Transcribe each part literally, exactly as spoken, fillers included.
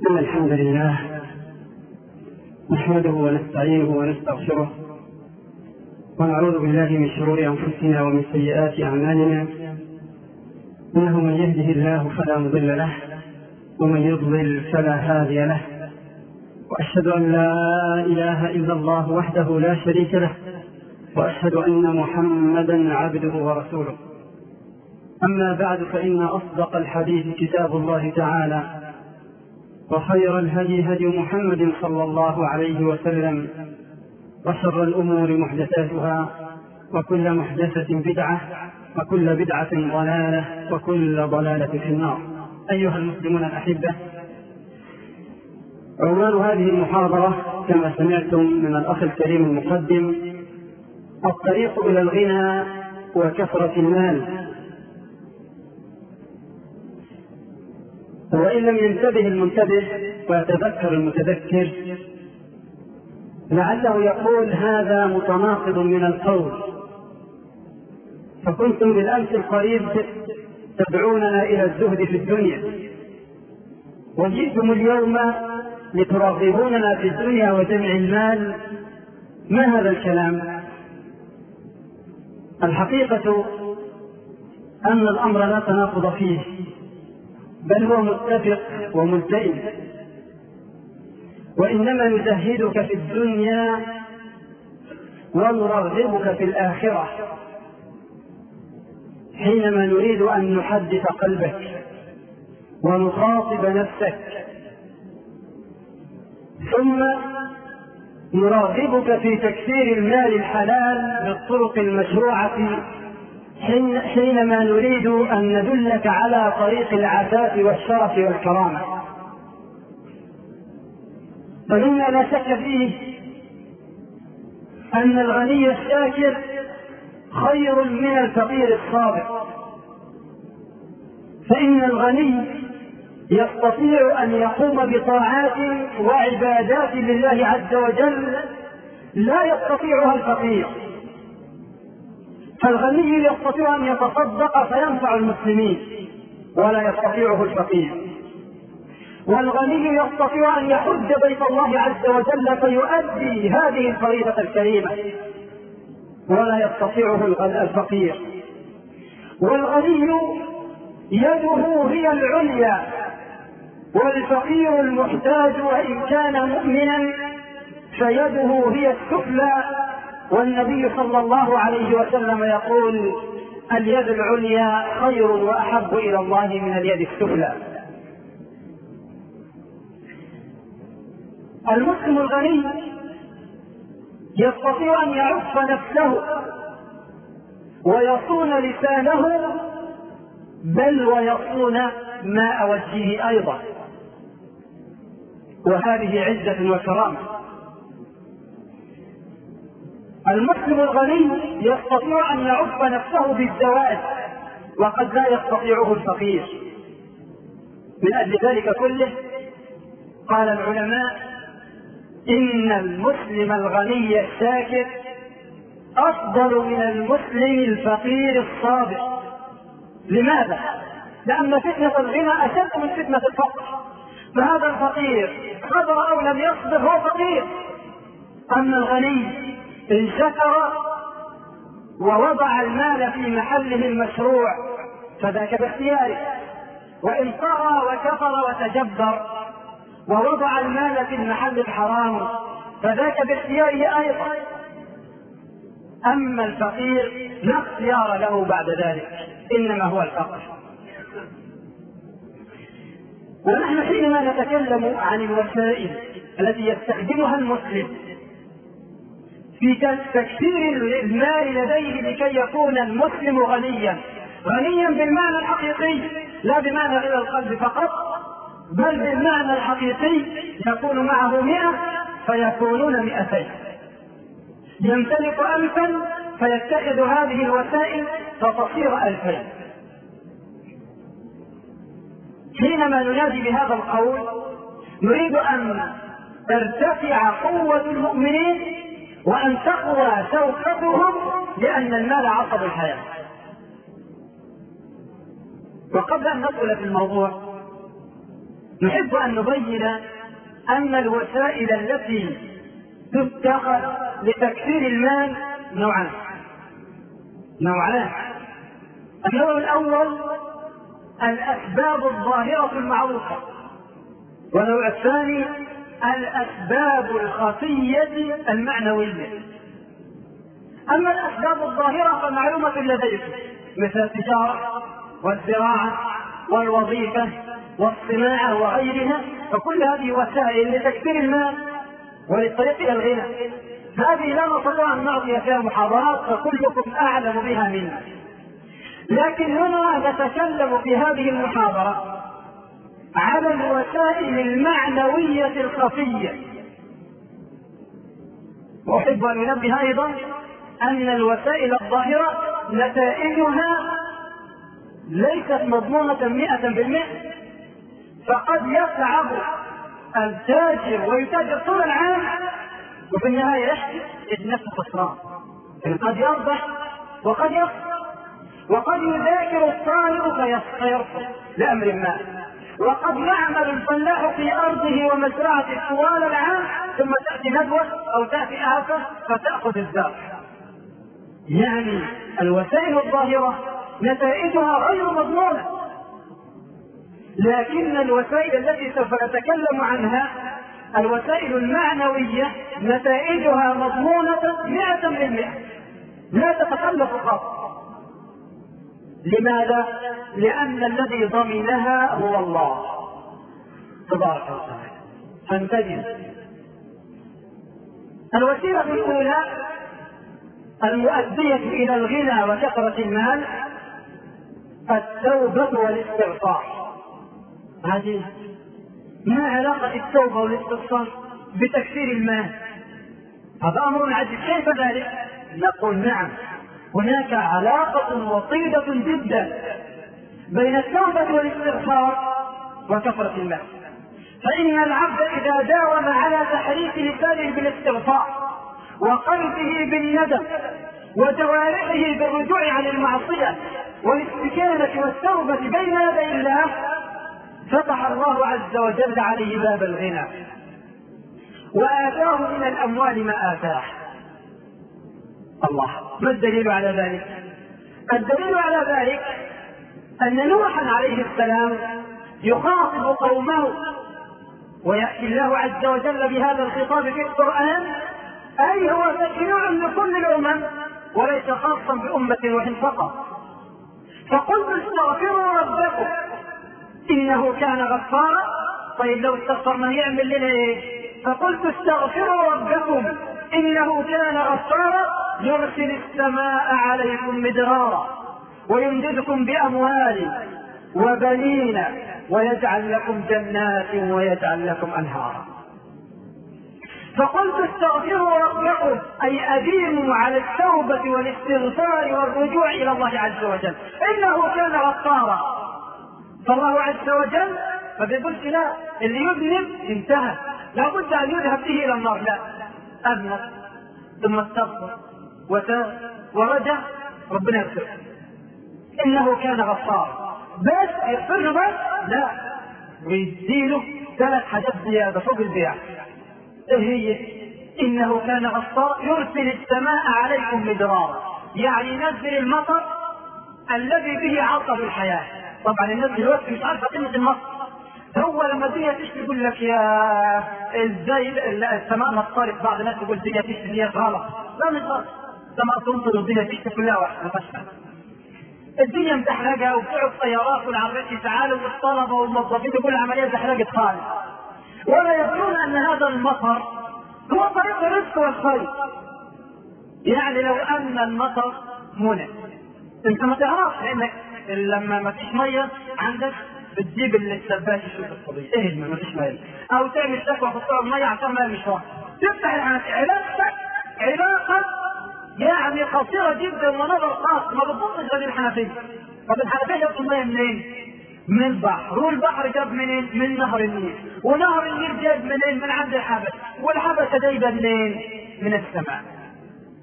إن الحمد لله نحمده ونستعينه ونستغفره ونعوذ بالله من شرور أنفسنا ومن سيئات أعمالنا، إنه من يهده الله فلا مضل له ومن يضلل فلا هادي له، وأشهد أن لا إله إلا الله وحده لا شريك له، وأشهد أن محمدا عبده ورسوله. أما بعد، فإن أصدق الحديث كتاب الله تعالى، وخير الهدي هدي محمد صلى الله عليه وسلم، وشر الأمور محدثاتها، وكل محدثة بدعة، وكل بدعة ضلالة، وكل ضلالة في النار. أيها المسلمون الأحبة، عنوان هذه المحاضرة كما سمعتم من الأخ الكريم المقدم: الطريق إلى الغنى وكثرة المال. وإن لم ينتبه المنتبه ويتذكر المتذكر لعله يقول هذا متناقض من القول، فكنتم بالأمس القريب تدعوننا إلى الزهد في الدنيا، وجئتم اليوم لترغبوننا في الدنيا وجمع المال. ما هذا الكلام؟ الحقيقة أن الأمر لا تناقض فيه، بل هو متفق وملتئم، وإنما نزهدك في الدنيا ونرغبك في الآخرة حينما نريد أن نحدث قلبك ونخاطب نفسك، ثم نرغبك في تكثير المال الحلال بالطرق المشروعة حينما نريد أن ندلك على طريق العفاف والشرف والكرامة. فمما لا شك فيه أن الغني الشاكر خير من الفقير الصابر، فإن الغني يستطيع أن يقوم بطاعات وعبادات لله عز وجل لا يستطيعها الفقير. فالغني يستطيع أن يتصدق فينفع المسلمين ولا يستطيعه الفقير، والغني يستطيع أن يحج بيت الله عز وجل فيؤدي هذه الفريضة الكريمة ولا يستطيعه الفقير. والغني يده هي العليا، والفقير المحتاج وإن كان مؤمنا فيده هي السفلى، والنبي صلى الله عليه وسلم يقول: اليد العليا خير وأحب إلى الله من اليد السفلى. المسلم الغني يستطيع أن يعف نفسه ويصون لسانه، بل ويصون ماء وجهه أيضا، وهذه عزة وكرامة. المسلم الغني يستطيع أن يعف نفسه بالزواج، وقد لا يستطيعه الفقير. من أجل ذلك كله قال العلماء: إن المسلم الغني الشاكر أفضل من المسلم الفقير الصابر. لماذا؟ لأن فتنة الغنى أشد من فتنة الفقر، فهذا الفقير صبر أو لم يصبر هو فقير. أما الغني إن شكر ووضع المال في محله المشروع فذاك باختياره، وإن طغى وكفر وتجبر ووضع المال في المحل الحرام فذاك باختياره أيضا. أما الفقير لا اختيار له بعد ذلك، إنما هو الفقر. ونحن حينما نتكلم عن الوسائل التي يستخدمها المسلم في تكثير المال لديه لكي يكون المسلم غنيا، غنيا بالمعنى الحقيقي لا بمعنى غنى القلب فقط، بل بالمعنى الحقيقي يكون معه مئة فيكونون مئتين، يمتلك ألفا فيتخذ هذه الوسائل فتصير ألفين. حينما ننادي بهذا القول نريد أن ترتفع قوة المؤمنين وأن تقوى شوكتهم، لأن المال عصب الحياة. وقبل أن ندخل في الموضوع نحب أن نبين أن الوسائل التي تتخذ لتكثير المال نوعان نوعان النوع الأول الأسباب الظاهرة المعروفة، والنوع الثاني الأسباب الخفية المعنوية. أما الأسباب الظاهرة فمعلومة لديكم مثل التجارة والزراعة والوظيفة والصناعة وغيرها، فكل هذه وسائل لتكثير المال وللطريق إلى الغنى. هذه لا نستطيع أن نعطي فيها محاضرات فكلكم أعلم بها منا، لكن هنا نتكلم في هذه المحاضرة على الوسائل المعنوية الخفية. وأحب أن أنبه أيضا أن الوسائل الظاهرة نتائجها ليست مضمونة مئة بالمئة، فقد يتعب التاجر ويتاجر طول العام وفي النهاية يجد نفسه خسران. قد يربح وقد يخسر، وقد يذاكر الطالب فيرفض لأمر ما، وقد يعمل الفلاح في أرضه ومزرعته طوال العام ثم تأتي ندوة أو تأتي آفة فتأخذ الزرع. يعني الوسائل الظاهرة نتائجها غير مضمونة، لكن الوسائل التي سوف نتكلم عنها الوسائل المعنوية نتائجها مضمونة مئة بالمئة لا تتخلف خط. لماذا؟ لأن الذي ضمنها هو الله تبارك وتعالى. فانتبه، الوسيلة الأولى المؤدية إلى الغنى وكثرة المال التوبة والاستغفار. هذه ما علاقة التوبة والاستغفار بتكثير المال؟ هذا أمر عجيب، كيف ذلك؟ نقول نعم، هناك علاقة وطيدة جدا بين التوبة والاستغفار وكثرة المال. فإن العبد إذا داوم على تحريك لسانه بالاستغفار وقلبه بالندم وجوارحه بالرجوع عن المعصية والاستكانة والتوبة بين يدي الله فتح الله عز وجل عليه باب الغنى وآتاه من الأموال ما آتاه. الله، ما الدليل على ذلك؟ الدليل على ذلك أن نوحا عليه السلام يخاطب قومه ويأتي الله عز وجل بهذا الخطاب في القرآن، أي هو تشريع لكل الأمم وليس خاصا بأمة واحدة فقط. فقلت استغفروا ربكم إنه كان غفارا. طيب لو استغفرنا يعمل لنا إيه؟ فقلت استغفروا ربكم إنه كان غفارا يرسل السماء عليكم مدرارا ويمددكم بأموال وبنين ويجعل لكم جنات ويجعل لكم أنهارا. فقلت استغفروا ربكم أي أديموا على التوبة والاستغفار والرجوع إلى الله عز وجل إنه كان غفارا. فالله عز وجل ما بيقولش لا اللي يذنب انتهى لا بد أن يذهب به إلى النار، لا، أذنب ثم استغفر وتاب ورجع ربنا يغفر إنه كان غفارا. بس يغفر له بس؟ لا، ويديله ثلاث حاجات زيادة فوق البيع. ايه هي؟ إنه كان غفارا يرسل السماء عليكم مدرارا، يعني ينزل المطر الذي به عطب الحياة. طبعا الناس دلوقتي مش عارفة قيمة المطر، هو لما الدنيا تشتي يقول لك يا ازاي السماء مطرت، بعض الناس يقول الدنيا تشتي دي غلط. لا مش غلط، السماء تمطر والدنيا تشتي كلها واحدة، ما فيهاش فرق. الدنيا متحرجة وبتوع الطيارات والعربيات تعالوا والطلبة والموظفين كل عملية زحرجت خالص، ولا يظنون أن هذا المطر هو طريق الرزق والخير. يعني لو أن المطر منى أنت ما تعرفش، لأنك لما ما فيش مية عندك بتجيب السباك يشوف الطبيعي ايه ما فيش مية، او تعمل شكوى في الطرق المية عشان ما مش واحد تفتح علاقتك علاقة يعني قصيرة جدا ونظر خاص ما بتبصش غير الحنفية. طب الحنفية جابت المية منين؟ من البحر، والبحر جاب منين؟ من نهر النيل، ونهر النيل جاب منين؟ من عند الحبس، والحبس جايبه منين؟ من السماء.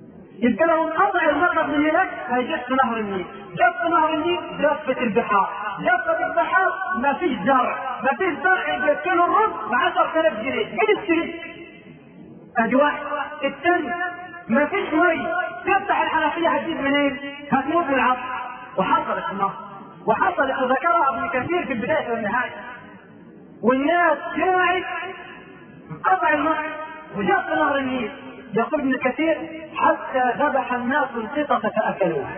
يبقى لو انقطع المطر من هناك هيجف نهر النيل، جف نهر النيل جفت البحار، جفت البحار ما فيش زرع، ما فيش زرع ياكلوا الرز ب عشرة آلاف جنيه، مين يشتري؟ ادي واحد. الثاني ما فيش ميه، تفتح الحنفيه هتجيب منين؟ هتموت من العطش. وحصلت في مصر، وحصلت وذكرها ابن كثير في البدايه والنهايه. والناس جاعت قطع الماء وجاء في نهر النيل. يقول ابن كثير حتى ذبح الناس القطط فاكلوها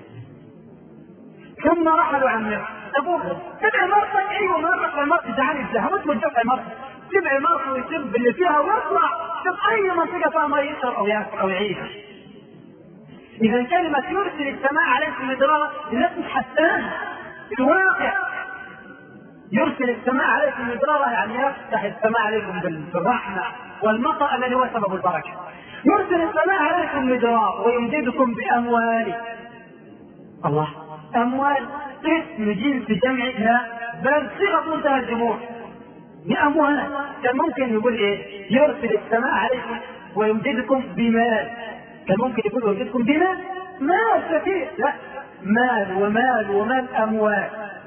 ثم رحلوا عن مصر. ابوهم تبع مرسى، ايوه مرسى مرسى جعان ازاي؟ هموت وتدفع مرسى، تبع مرسى ويسب اللي فيها واطلع شوف اي منطقه فيها ما يشرب او ياكل او يعيش. اذا كلمه يرسل السماء عليكم مدرارا الناس مش حسانه، الواقع يرسل السماء عليكم مدرارا يعني يفتح السماء عليكم بالرحمه والمطر الذي هو سبب البركه. يرسل السماء عليكم مدرارا ويمددكم باموال. الله، اموال اسم جنس جمع لا بل صيغه منتهى الجموع باموال. كان ممكن يقول ايه؟ يرسل السماء عليكم ويمددكم بمال. كان ممكن يقول يمددكم بمال، مال كثير، لا مال ومال ومال اموال.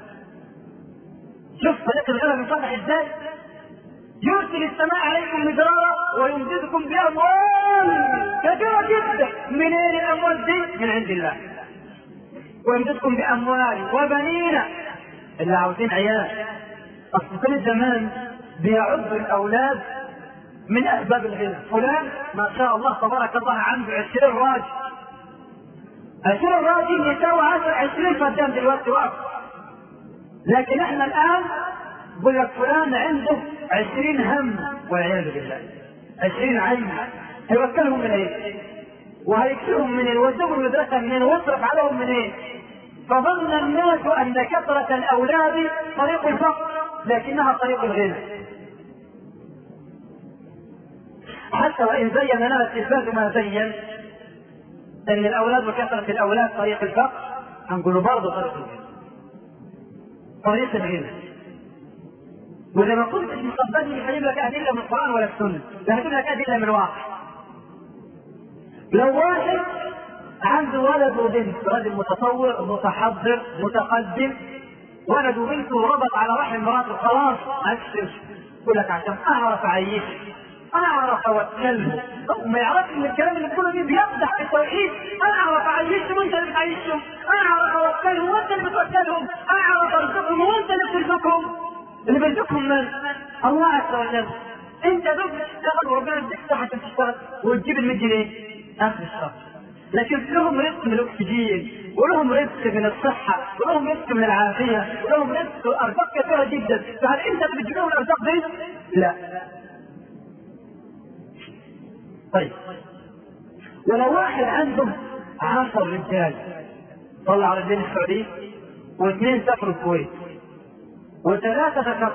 شوف طريق الغنى بينفتح ازاي؟ يرسل السماء عليكم مدرارا ويمددكم باموال كثيره جدا. منين الاموال دي؟ من عند الله. ويمددكم باموال وبنين، اللي عاوزين عيال. اصل كل زمان بيعد الاولاد من اسباب الغنى. فلان ما شاء الله تبارك الله عنده عشرين راجل، عشرين راجل يساوي عشر عشرين فدان دلوقتي واقف. لكن احنا الان بقول لك فلان عنده عشرين هم والعياذ بالله، عشرين عين. هيوكلهم من ايه؟ وهيكسرهم من ايه؟ ويودوهم المدرسه منين؟ ويصرف عليهم من ايه؟ فظن الناس ان كثره الاولاد طريق الفقر لكنها طريق الغنى. حتى وان زين لنا التلفاز ما زين ان الاولاد وكثره الاولاد طريق الفقر، هنقول برضه طريق الغنى، طريق الغنى. واذا ما كنتش مصدقني مش هجيب لك ادله من القران ولا السنه، لا هجيب لك ادله من الواقع. لو واحد عنده ولد وبنت، رجل متطور متحضر متقدم، ولد وبنت وربط على رحم مراته خلاص اكشف، يقول لك عشان اعرف اعيش اعرف اوكله، ما يعرفش ان الكلام اللي بتقوله دي بيقدح في التوحيد. اعرف اعيشهم وانت اللي بتعيشهم، اعرف اوكلهم وانت اللي بتوكلهم، اعرف ارزقهم وانت اللي بترزقهم. اللي بيرزقهم من؟ الله عز وجل. انت دوب تشتغل وربنا يديك صحه عشان تشتغل وتجيب ال مية جنيه اخر الشهر، لكن لهم رزق من الاكسجين، ولهم رزق من الصحه، ولهم رزق من العافيه، ولهم رزق ارزاق كثيره جدا. فهل انت اللي بتجيب لهم الارزاق دي؟ لا. طيب ولو واحد عنده عشر رجال طلع رجال السعوديه، واثنين سافروا الكويت، وثلاثه ذكروا،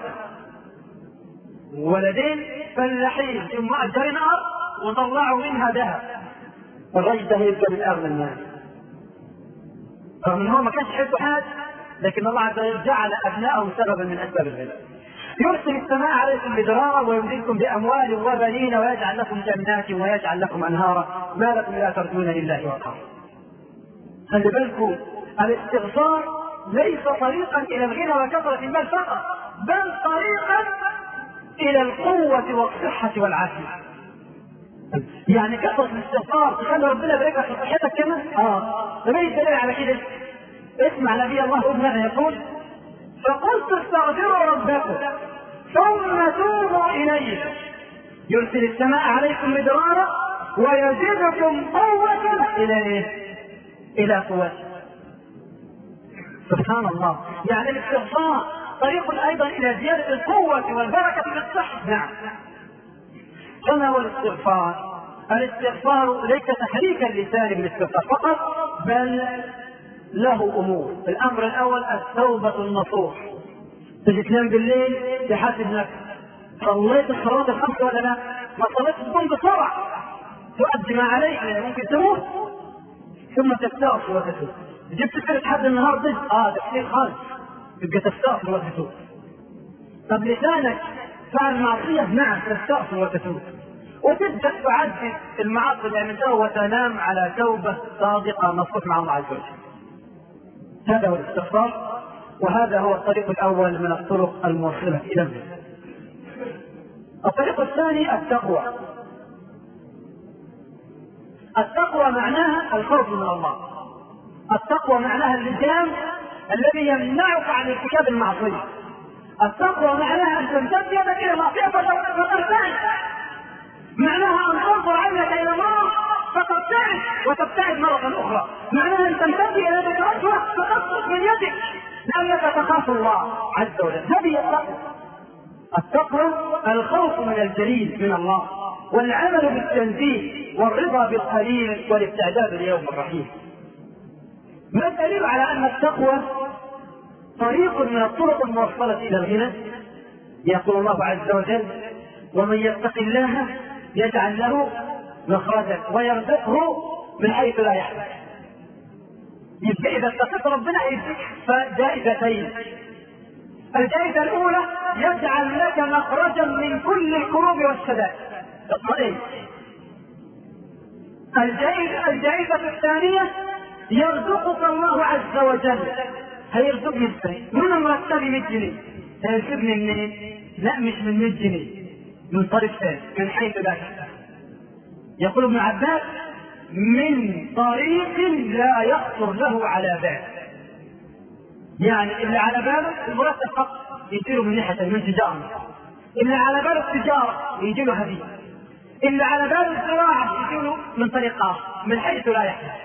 ولدين فلاحين ثم اجرين ارض وطلعوا منها ذهب، الرجل ده يبقى من اغنى الناس. رغم ان هو ما كانش عنده حاجه، لكن الله عز وجل جعل ابنائهم سببا من اسباب الغنى. يرسل السماء عليكم مدرارا ويمددكم باموال وبنين ويجعل لكم جنات ويجعل لكم انهارا ما لكم لا ترجون لله وقارا. خلي بالكم، الاستغفار ليس طريقا الى الغنى وكثره المال فقط، بل طريقا الى القوه والصحه والعافيه. يعني كثره الاستغفار تخلي ربنا يبارك لك في صحتك كمان. اه ده ليس دليل على كده. اسمع نبي الله ماذا يقول: فقلت استغفروا ربكم ثم توبوا اليه يرسل السماء عليكم مدرارا ويزيدكم قوة الى ايه؟ الى قوة. سبحان الله. يعني الاستغفار طريق ايضا الى زيادة القوة والبركة في الصحة. نعم. فما هو الاستغفار؟ الاستغفار ليس تحريك اللسان بالاستغفار فقط، بل له امور. الامر الاول التوبة النصوح. تجي تنام بالليل تحاسب نفسك، صليت الصلاة الخمس ولا لا؟ ما صليت تقوم بسرعة تؤدي ما عليك لأن ممكن تموت، ثم تستغفر وتتوب. جبت سيرة حد النهارده اه تفسير خالص، تبقى تستغفر وتتوب. طب لسانك فعل معصية، نعم تستغفر وتتوب، وتبدأ تعدد المعاصي اللي عملتها وتنام على توبة صادقة نصوح مع الله عز وجل. هذا هو الاستغفار. وهذا هو الطريق الأول من الطرق الموصلة إلى الغنى. الطريق الثاني التقوى. التقوى معناها الخوف من الله. التقوى معناها اللجام الذي يمنعك عن ارتكاب المعصية. التقوى معناها أن تمتد يدك إلى المعصية فترتعد، معناها أن تنظر عينك إلى الله فتبتعد وتبتعد مرة أخرى، معناها أن تمتد إلى يدك رجوة فتسقط من يدك لأنك تخاف الله عز وجل. هذه التقوى. التقوى الخوف من الجليل من الله، والعمل بالتنزيه، والرضا بالقليل، والاستعداد ليوم الرحيل. ما الدليل على أن التقوى طريق من الطرق الموصلة إلى الغنى؟ يقول الله عز وجل: ومن يتق الله يجعل له مخرجا ويرزقه من حيث لا يحتسب. يبقى إذا اتقيت ربنا يديك جائزتين. الجائزة الأولى يجعل لك مخرجا من كل الكروب والشدائد. اطمئن. الجائزة الجائزة الثانية يرزقك الله عز وجل. هيرزقني ازاي؟ من مرتبي مية جنيه، هيرزقني منين؟ لا مش من مية جنيه، من طريق ثاني، من حيث لا يحتسب. يقول ابن عباس: من طريق لا يخطر له على بال. يعني اللي على باله المرتب فقط يجيله من ناحية من تجارة، اللي على باله التجارة يجيله هدية، اللي على باله الزراعة يجيله من طريق آخر من حيث لا يحتسب.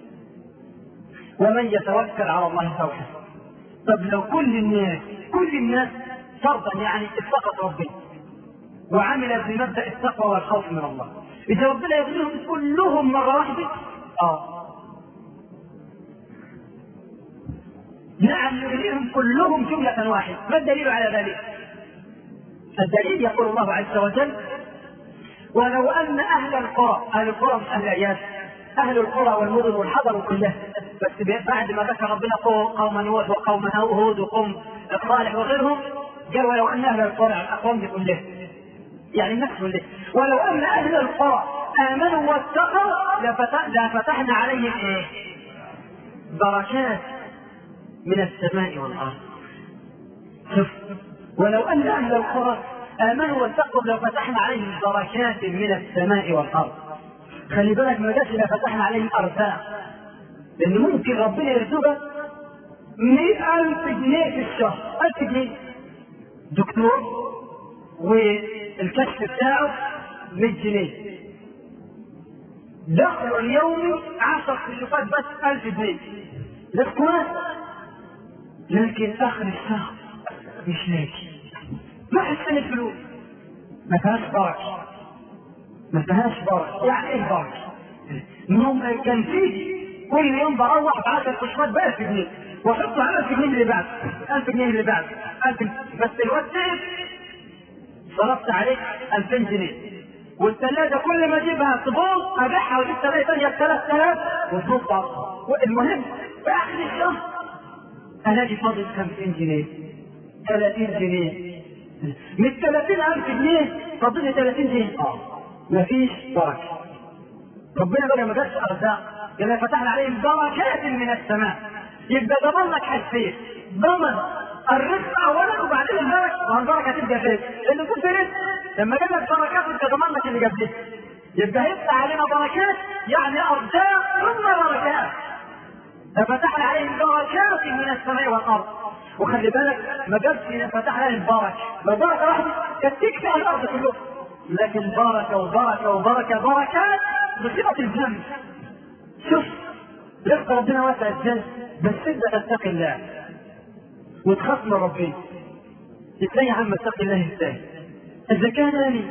ومن يتوكل على الله فهو حسبه. طب لو كل الناس كل الناس فرضا يعني اتقت ربنا وعمل بمبدأ التقوى والخوف من الله، إذا ربنا يغنيهم كلهم مرة واحدة؟ آه نعم، يغنيهم كلهم جملة واحدة. ما الدليل على ذلك؟ الدليل يقول الله عز وجل: ولو أن أهل القرى، أهل القرى مش أهل عياد، أهل القرى والمدن والحضر كلها، بس بعد ما ذكر ربنا قوم نوح وقوم هود وقوم صالح وغيرهم، قال ولو أن أهل القرى الأقوام دي كلها يعني الناس كلها، ولو أن أهل القرى آمنوا واتقوا لفتحنا عليهم إيه؟ بركات من السماء والأرض. شوف، ولو أن أهل القرى آمنوا واتقوا لفتحنا عليهم بركات من السماء والأرض. خلي بالك ما جاش لفتحنا عليهم أرزاق، لأن ممكن ربنا يرزقك مئة ألف جنيه في الشهر، ألف جنيه دكتور والكشف بتاعه مئة جنيه، دخل اليومي عشر كشوفات بس ألف جنيه، ده كويس. لكن آخر الشهر مش لاقي، ما حسن الفلوس، ما فيهاش بركة، ما فيهاش بركة. يعني ايه بركة؟ المهم كان فيه كل يوم بروح بعشر كشوفات بألف جنيه واحط على ألف جنيه اللي بعد ألف جنيه اللي بعد ألف، بس الوقت صرفت عليك ألفين جنيه، والثلاجة كل ما اجيبها تبوظ ابيعها واجيب ثلاجة ثانية ثلاثة آلاف وتبوظ بعض. المهم في آخر الشهر الاقي فاضل خمسين جنيه ثلاثين جنيه، من ثلاثين ألف جنيه فاضل ثلاثين جنيه. اه مفيش بركة. ربنا بقى ما جاتش ارزاق، قال فتحنا عليهم بركات من السماء. يبقى ضمن لك حاجتين: ضمن الرزق اولا وبعدين البركه، والبركه تبقى فين؟ لانه كنت رزق لما جاب لك بركات انت ضمن لك اللي قبلها. يبقى هيفتح علينا بركات يعني ارزاق ثم بركات. ففتحنا عليهم بركات من السماء والارض. وخلي بالك ما جابش فتحنا عليهم بركه، لو بركه واحده كانت تكفي على الارض كلها، لكن بركه وبركه وبركه بركات بصيغه الجنه. شوف رزق ربنا واسع الجنه، بس انت تتقي الله وتخاف من ربنا. ازاي يا عم اتقي الله ازاي؟ اذا كان لي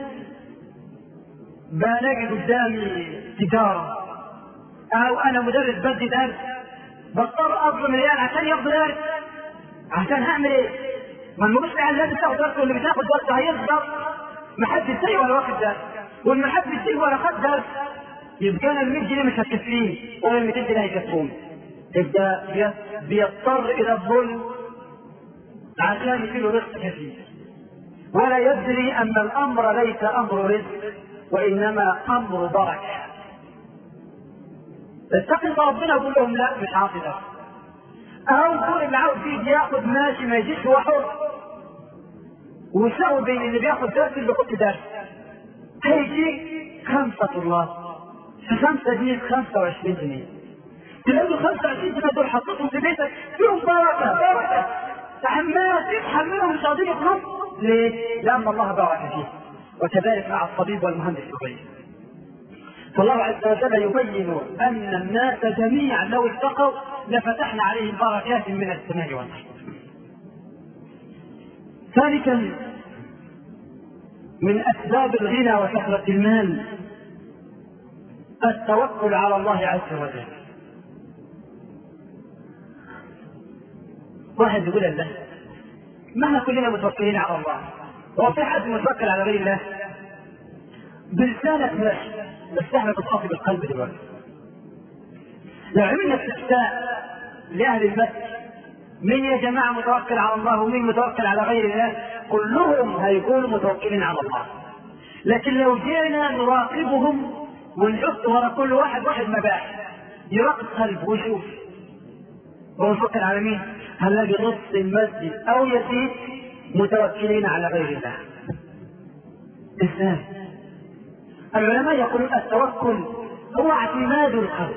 بلاقي قدامي تجاره او انا مدرس بدي درس بضطر اظلم ريال عشان ياخذ درس، عشان هعمل ايه؟ ما المسلم لازم تاخذ درس، واللي بتاخذ درس هيصدر ما حدش زيه ولا واخد درس، واللي ما حدش زيه ولا خد درس يبقى انا ال مية جنيه مش هتكفيني ولا ال مئتين جنيه هيكفوني. يبقى بيضطر الى الظلم عشان يجيله رزق كثير، ولا يدري ان الامر ليس امر رزق وانما امر بركه. اتقي ربنا وقول لهم لا مش عاطي ده، او كل اللي عاوز يجي ياخد ماشي ما يجيش هو حر، ويساوي بين اللي بياخد درس اللي بياخد درس. هيجي خمسة طلاب في خمسة جنيه خمسة وعشرين جنيه، تلاقوا خمسة وعشرين جنيه دول حطيتهم في بيتك فيهم بركة بركة، تحملت تسحب منهم مش راضيين يخلصوا. ليه؟ لأن الله بارك فيه. وكذلك مع الطبيب والمهندس الصغير. فالله عز وجل يبين أن الناس جميعا لو اتقوا لفتحنا عليهم بركات من السماء والأرض. ثالثا من أسباب الغنى وكثرة المال التوكل على الله عز وجل. واحد يقول الله ما احنا كلنا متوكلين على الله، هو في حد متوكل على غير الله؟ بلسانك ماشي، بس احنا بنخاطب بالقلب دلوقتي. لو عملنا استفتاء لأهل المسجد مين يا جماعة متوكل على الله ومين متوكل على غير الله، كلهم هيكونوا متوكلين على الله. لكن لو جينا نراقبهم ونحط ورا كل واحد واحد مباح يراقب قلبه ويشوف هو متوكل على مين، هنلاقي نص المسجد او يزيد متوكلين على غير الله. ازاي؟ العلماء يقولون التوكل هو اعتماد القلب،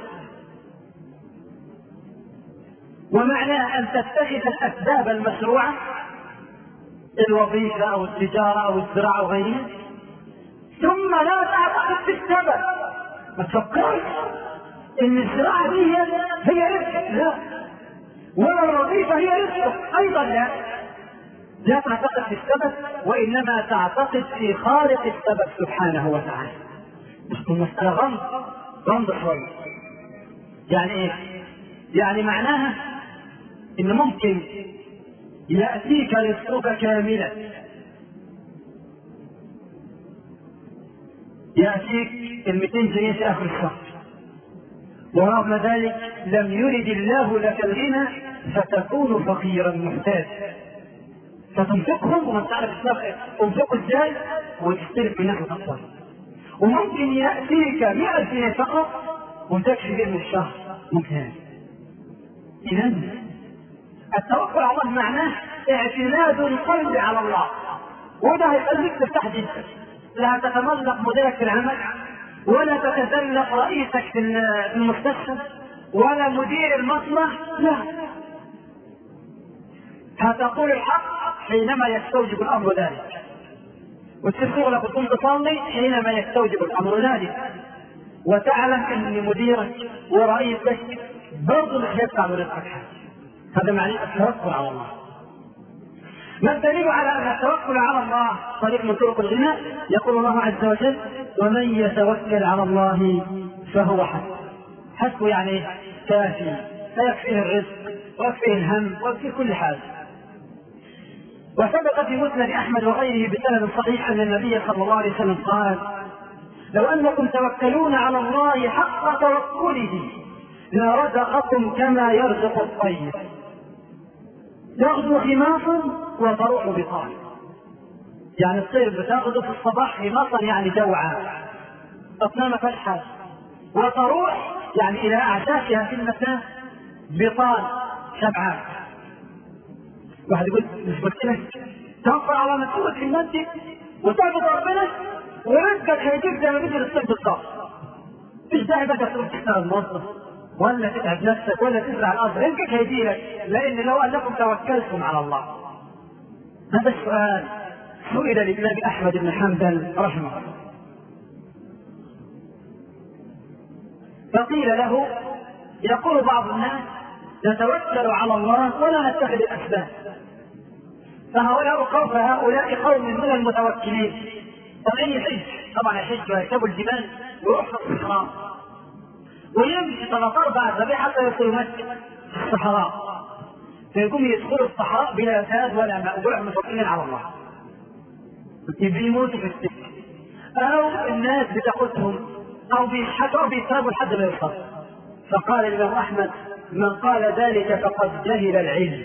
ومعناه ان تتخذ الاسباب المشروعه الوظيفه او التجاره او الزراعه او غيرها، ثم لا تعتقد في السبب. ما تفكرش ان الزراعه دي هي رزقك، لا، ولا الوظيفه هي رزقك ايضا، لا. لا تعتقد في السبب وانما تعتقد في خالق السبب سبحانه وتعالى. المسألة غمض غمض شوية. يعني ايه؟ يعني معناها ان ممكن يأتيك رزقك كاملا، يأتيك المئتين جنيه في آخر الشهر، ورغم ذلك لم يرد الله لك الغنى فتكون فقيرا محتاجا، فتنفقهم وما تعرف تنفقوا ازاي وتستلف من ناحية أكثر. وممكن يأتيك مئة جنيه فقط وتكفي بهم الشهر ممتاز. إذا التوكل على الله معناه اعتماد القلب على الله، وده هيخليك تفتح جدا، لا تتملق مديرك في العمل، ولا تتزلق رئيسك في المستشفى، ولا مدير المصنع، لا، هتقول الحق حينما يستوجب الامر ذلك، وتصير شغلك وتقوم تصلي حينما يستوجب الامر ذلك، وتعلم ان مديرك ورئيسك برضه مش هيدفع برزقك حاجه. هذا معناه التوكل على الله. ما الدليل على ان التوكل على الله طريق من طرق الغنى؟ يقول الله عز وجل: ومن يتوكل على الله فهو حسبه. حسبه يعني كافي، فيكفيه الرزق ويكفيه الهم ويكفيه كل حاجه. وثبت في مسند احمد وغيره بسند صحيح ان النبي صلى الله عليه وسلم قال: لو انكم توكلون على الله حق توكله لرزقكم كما يرزق الطير تغدو خماصا وتروح بطان. يعني الطير بتاخذه في الصباح خماصا يعني جوعا بطنها فتحه، وتروح يعني الى اعشاشها في المساء بطان شبعان. واحد يقول مش قلت لك تنفع على مسؤولك في المسجد وتعبد ربنا ورزقك هيجيب زي ما بيجي للصيف بالضبط. مش داعي بقى تروح تشتغل موظف ولا تتعب نفسك ولا تزرع الارض، رزقك هيجي لك، لان لو انكم توكلتم على الله. هذا السؤال سئل الامام احمد بن حنبل رحمه الله، فقيل له: يقول بعض الناس نتوكل على الله ولا نتخذ الاسباب، فهؤلاء قوم فهؤلاء قوم من المتوكلين. طبعا يحج طبعا يحج ويركبوا الجبال ويروح في الصحراء ويمشي ثلاث اربع اسابيع حتى يصل مسجد في الصحراء، فيقوم يدخلوا الصحراء بلا زاد ولا ماء ويروحوا متوكلين على الله، يموتوا في السكه، او الناس بتاخذهم او بيشحتوا او بيتربوا لحد ما يوصلوا. فقال الامام احمد: من قال ذلك فقد جهل العلم.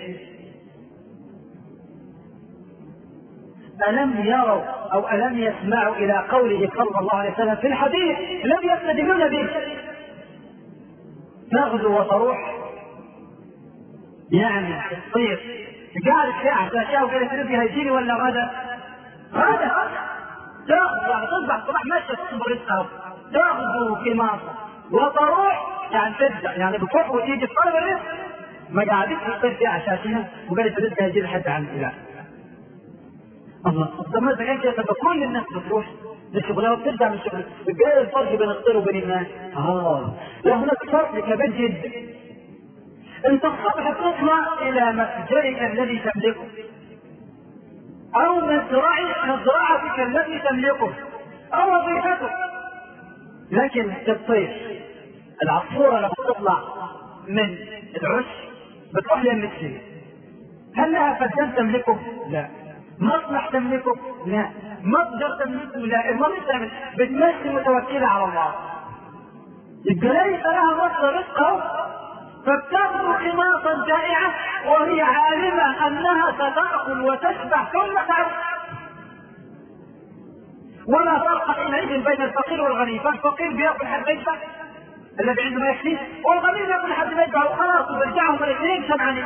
ألم يروا أو ألم يسمعوا إلى قوله صلى الله عليه وسلم في الحديث لم يستدلون به: تغدو وتروح يعني الطير قاعد ساعة اشياء وقالت رزقها يجيني ولا غدا؟ غدا تاخذ يعني تصبح صباح ماشيه تصبر رزقها، تاخذ قماصه وتروح يعني تبدا يعني بتروح وتيجي في طلب الرزق، ما قاعدتش الطير فيها عشاشها وقالت رزقها يجي لحد عند لا. الله طب ما كان كده تبقى كل الناس بتروح للشغلانه وبترجع من الشغل، يبقى الفرق بين الطير وبين الناس؟ اه وهناك فرق كبير جدا. انت الصبح تطلع الى متجرك الذي تملكه او مزرعتك التي تملكه او وظيفتك، لكن الطير العصفوره لما تطلع من العش بتروح للمسجد، هل لها فدان تملكه؟ لا. مصلح تملكه؟ لا. متجر تملكه؟ لا. المهم بتمشي متوكله على الله، يبقى ليس لها مصدر رزقه، فبتاخذ خماصا جائعه وهي عالمه انها ستاكل وتشبع ثم تعرف. ولا فرق حينئذ بين الفقير والغني، فالفقير بياكل حد ما يشبع الذي عنده ما يكفيه، والغني بياكل حد ما يشبع وخلاص وبيرجعهم الاثنين شبعانين.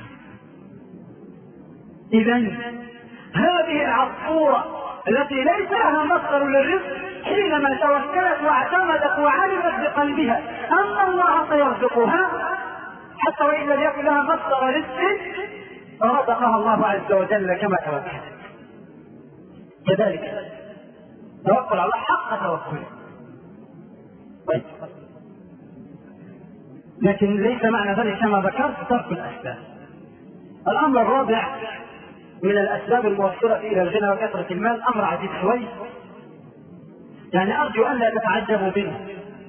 اذا هذه العصفوره التي ليس لها مصدر للرزق حينما توكلت واعتمدت وعلمت بقلبها ان الله سيرزقها حتى وان لم يكن لها مصدر رزق، رزقها الله عز وجل كما توكلت. كذلك توكل على الله حق توكله. طيب. لكن ليس معنى ذلك كما ذكرت ترك الاسباب. الامر الرابع من الاسباب الموصله الى الغنى وكثره المال امر عجيب شوي، يعني ارجو ان لا تتعجبوا منه.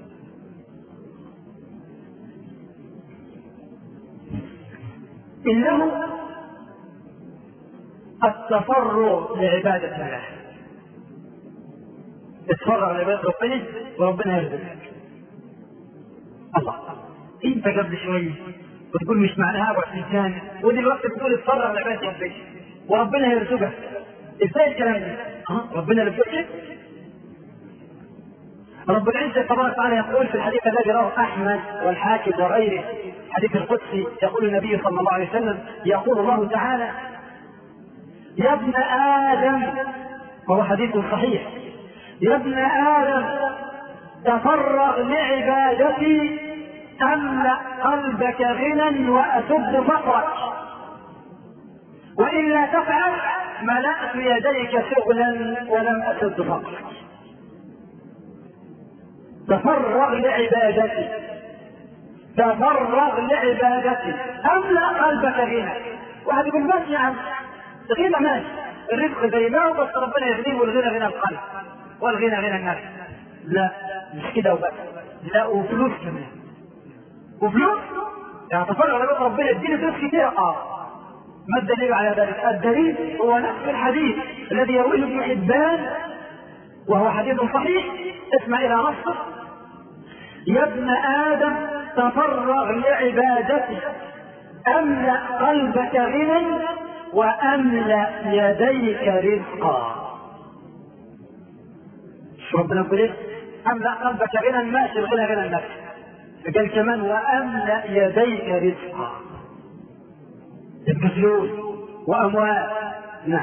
انه التفرغ لعباده الله. تتفرغ لعباده ربنا وربنا يرزقك. الله انت قبل شوي بتقول مش معناها اقعد في الجامع، ودلوقتي بتقول اتفرغ لعباده ربنا وربنا يرزقك. ازاي الكلام ده؟ اه ربنا يرزقك. رب العزة تبارك وتعالى يقول في الحديث الذي رواه احمد والحاكم وغيره، حديث القدسي، يقول النبي صلى الله عليه وسلم، يقول الله تعالى: يا ابن ادم، وهو حديث صحيح، يا ابن ادم تفرغ لعبادتي املا قلبك غنى واسد فقرك، والا تفعل ملأت يديك شغلا ولم اسد فقرك. تفرغ لعبادتي، تفرغ لعبادتي املا قلبك غنى. واحد يقول ماشي يا عم غنى ماشي، الرزق زي ما هو بس ربنا يغنيه، والغنى غنى القلب والغنى غنى النفس. لا مش كده وبس، لا وفلوس كمان، وفلوس يعني تفرغ لبيت ربنا اديني فلوس كتير. اه ما الدليل على ذلك؟ الدليل هو نفس الحديث الذي يرويه ابن حبان وهو حديث صحيح. اسمع الى نصه: يا ابن ادم تفرغ لعبادتي املا قلبك غنى واملا يديك رزقا. شو ربنا يقول ايه؟ املا قلبك غنى، ماشي الغنى غنى النفس، قال كمان واملا يديك رزقا، فلوس واموال. نعم.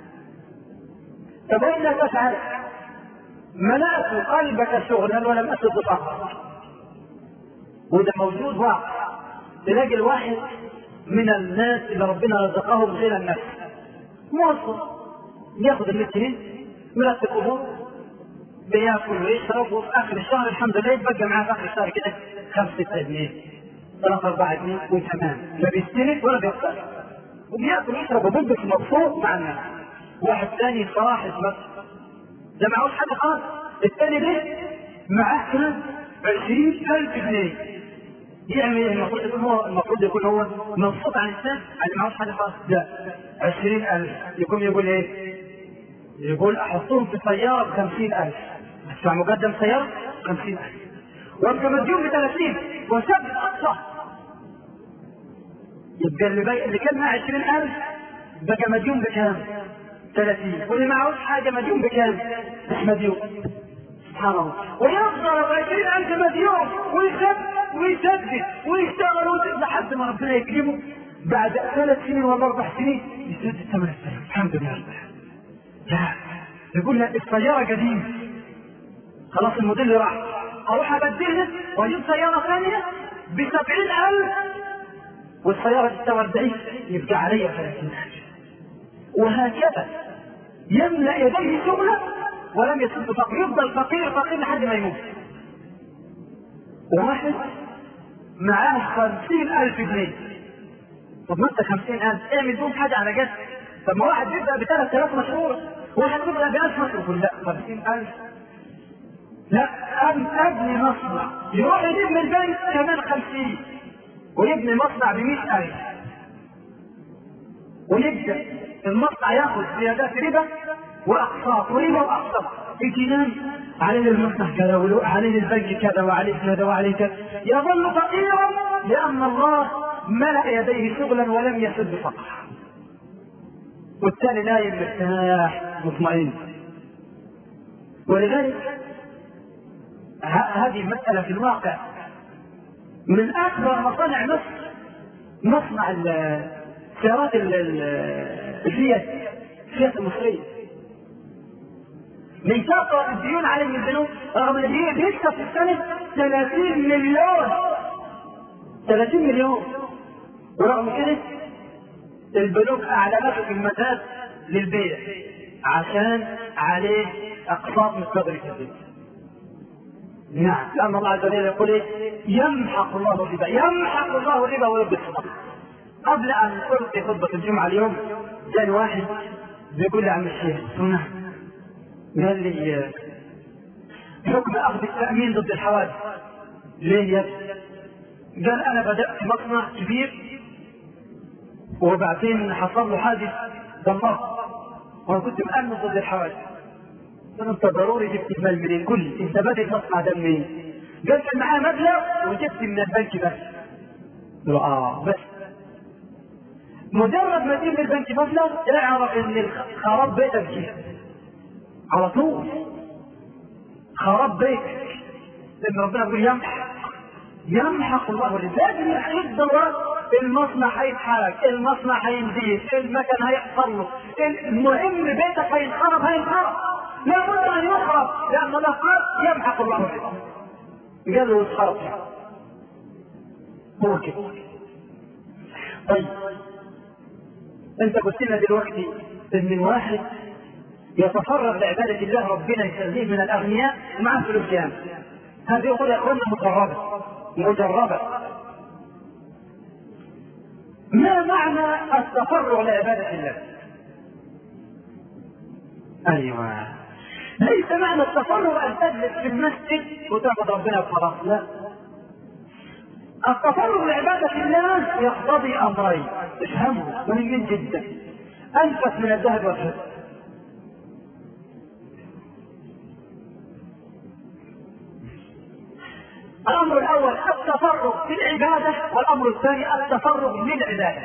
طب والا تفعل ملأت قلبك شغلا ولم اسد فقرا. وده موجود واقع، تلاقي الواحد من الناس اللي ربنا رزقهم غنى النفس موظف ياخذ المترين مرتب امور، بياكل ويشرب، وفي اخر الشهر الحمد لله يتبقى معاه في اخر الشهر كده خمسة جنيه ثلاثة أربعة جنيه وتمام، لا بيستلف ولا بيخسر، وبياكل ويشرب وبيلبس مبسوط مع الناس. واحد ثاني صاحب مصر ده معهوش حاجه خالص، الثاني ده معاه كام؟ عشرين ألف جنيه. يعمل ايه؟ المفروض يكون هو المفروض يكون هو مبسوط عن الناس اللي معهوش حاجه خالص. لا عشرين ألف يقوم يقول ايه؟ يقول احطهم في سياره ب خمسين ألف، ادفع مقدم سياره خمسين ألف وابقى مديون ب ثلاثين وسبب اقصى. يبقى اللي, بي... اللي كان معه عشرين ألف بقى مديون بكام؟ ثلاثين، واللي معهوش حاجه مديون بكام؟ مش مديون. سبحان الله. ويفضل ب عشرين ألف مديون ويسد ويسدد ويشتغل لحد ما ربنا يكرمه بعد ثلاث سنين ولا اربع سنين يسد الثمن السنة الحمد لله. لا، يقول لك السيارة قديمة خلاص الموديل راح، اروح ابدلها واجيب سيارة ثانية بسبعين الف والسيارة تستوى أربعين يبقى عليها ثلاثين الف، وهكذا يملأ يديه شغلة ولم يسد فقير، يفضل فقير فقير لحد ما يموت. واحد معاه خمسين الف جنيه، طب ما انت خمسين الف اعمل بهم حاجة على جد. طب ما واحد يبدأ بثلاث آلاف مشهور، واحد يبدأ بألف مشهور، يقول لا خمسين الف لا ابني مصنع، يروح يجيب من البنك كمان خمسين ويبني مصنع بمئة الف، ويبدأ المصنع ياخذ زيادات ربا واقساط وربا واقساط، يجي ينام عليه المصنع كذا وعليه البنك كذا وعليه كذا وعليه كذا، يظل فقيرا لان الله ملأ يديه شغلا ولم يسد فقرا، والثاني نايم مرتاح مطمئن. ولذلك هذه المسألة في الواقع من أكبر مصانع مصر مصنع سيارات الفيات الفيات المصرية، من كثرة الديون عليه البنوك، رغم الديون بيكسب في السنة ثلاثين مليون ثلاثين مليون، ورغم كده البنوك أعلنته في المزاد للبيع عشان عليه أقساط مستدركة الدين. نعم، لأن الله عز وجل يقول إيه؟ يمحق الله الربا، يمحق الله الربا ويربي الصدقة. قبل أن ألقي خطبة الجمعة اليوم جاني واحد بيقول لي عم الشيخ سنة، قال لي حكم أخذ التأمين ضد الحوادث ليه يا؟ قال أنا بدأت مصنع كبير وبعدين حصل له حادث دمار وأنا كنت مأمن ضد الحوادث. انت ضروري جبت المال منين؟ قل لي انت بادئ مصنع ده منين؟ قال كان معاه مبلغ وجبت من البنك بس. قلت اه بس مجرد ما تجيب من البنك مبلغ اعرف ان خراب بيتك جيه على طول، خراب بيتك، لان ربنا يقول يمحق يمحق الله الربا. لازم يحيد دورات، المصنع هيتحرق، المصنع هينزيد، المكن هيحصل له، المهم بيتك هينخرب هينخرب، لا بد ان يخرب، لان الله قال يمحق الله الربا. قال له يتخرب هو كده. طيب انت قلت لنا دلوقتي ان الواحد يتفرغ لعباده الله ربنا يسليه من الاغنياء ومعه فلوس جامد، هذه يقول يا اخوانا مجربه مجربه. ما معنى التفرغ لعباده الله؟ ايوه، ليس معنى التفرغ ان تجلس في المسجد وتعبد ربنا وخلاص، لا. التفرغ لعباده الله يقتضي امرين افهموا مهمين جدا، انفس من الذهب والفضه. الامر الاول التفرغ في العباده، والامر الثاني التفرغ للعباده.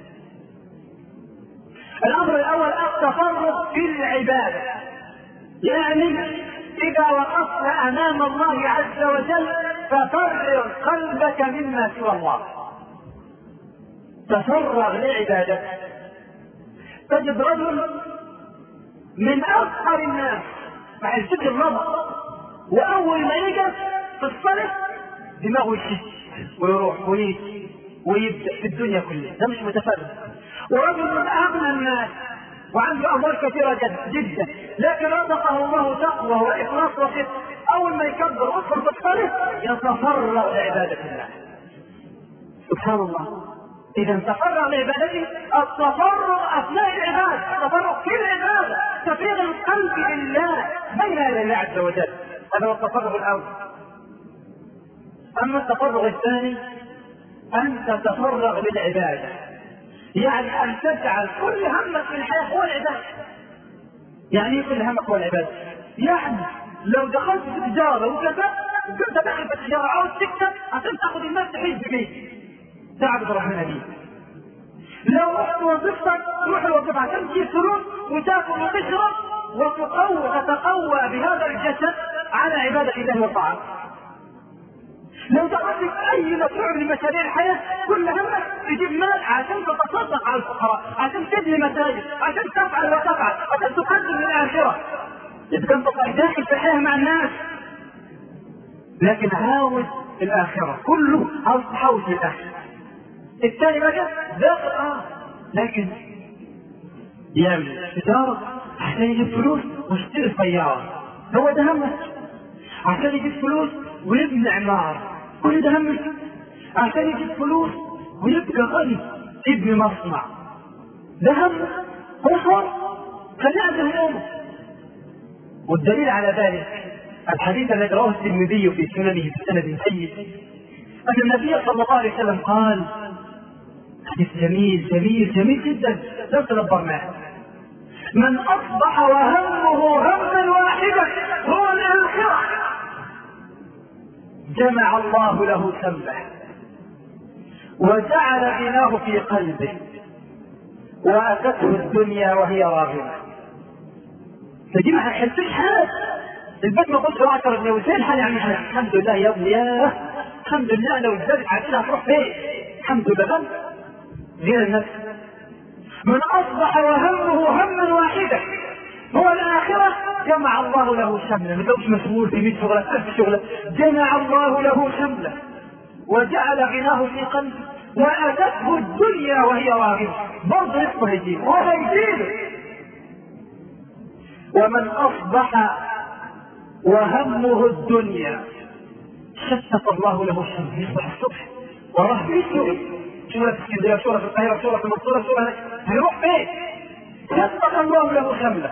الامر الاول التفرغ في العباده، يعني اذا وقفت امام الله عز وجل ففرغ قلبك مما سوى الله، تفرغ لعبادته. تجد رجل من اصغر الناس مع الفكر الرضا، واول ما يجلس في الصلاه دماغه يشد ويروح ويجي ويبدا في الدنيا كلها، ده مش متفرغ. ورجل من اغنى الناس وعنده اموال كثيره جدا، لكن رزقه الله تقوى واخلاص وصدق، اول ما يكبر ويدخل في الصلاه يتفرغ لعباده الله. سبحان الله. اذا تفرغ لعبادته، التفرغ اثناء العباده، التفرغ في العباده، تفريغ القلب لله بين يدي الله عز وجل، هذا هو التفرغ الاول. اما التفرغ الثاني ان تتفرغ للعباده، يعني ان تجعل كل همك في الحياه هو العباده. يعني كل همك هو العباده، يعني لو دخلت في التجاره وكذا وكنت داخل في التجاره عاوز تكسب عشان تاخذ الناس تحيز بمين تعبد ربنا بيه. لو رحت وظيفتك تروح الوظيفه عشان تجيب فلوس وتاكل وتشرب وتقوى تتقوى بهذا الجسد على عباده الله وطاعته. لو دخلت في اي مشروع من مشاريع الحياه كل همك تجيب مال عشان تتصدق على الفقراء، عشان تبني مساجد، عشان تفعل وتفعل، عشان تقدم للاخره، يبقى انت داخل في الحياه مع الناس. لكن عاود الاخره كله عاوز تحوش للاخره. الثاني بقى داخل اه لكن يعمل تجاره عشان يجيب فلوس ويشتري سياره، هو ده همك. عشان يجيب فلوس ويبني عمار، كل ده همك. عشان يجيب فلوس ويبقى غني يبني مصنع، ده همك. هو حر خليها همومه. والدليل على ذلك الحديث الذي رواه الترمذي في سننه بسند جيد أن النبي صلى الله عليه وسلم قال، حديث جميل جميل جميل جدا لو تدبرناه: من أصبح وهمه هما واحدا هو الآخرة جمع الله له شمله وجعل غناه في قلبه وأتته الدنيا وهي راغمة. فدي ما حسيتش حاجة، البيت ما قلت له عشرة جنيه وزين حال يعني الحمد لله يا ابني، يا الحمد لله لو ازدادت عشان هتروح فين؟ الحمد لله غير النفس. من أصبح وهمه هما واحدا هو الآخرة جمع الله له شمله. ما تبقاش مسؤول في مئة شغلة ألف شغلة، جمع الله له شمله وجعل غناه في قلبه وأتته الدنيا وهي راغمة. برضه اسمه يجيب وهو يجيب. ومن أصبح وهمه الدنيا شتت الله له شمله، يصبح الصبح وراه بيته شغلة في اسكندرية، شغلة في القاهرة، شغلة في المنصورة، شغلة هيروح فين؟ شتت الله له شمله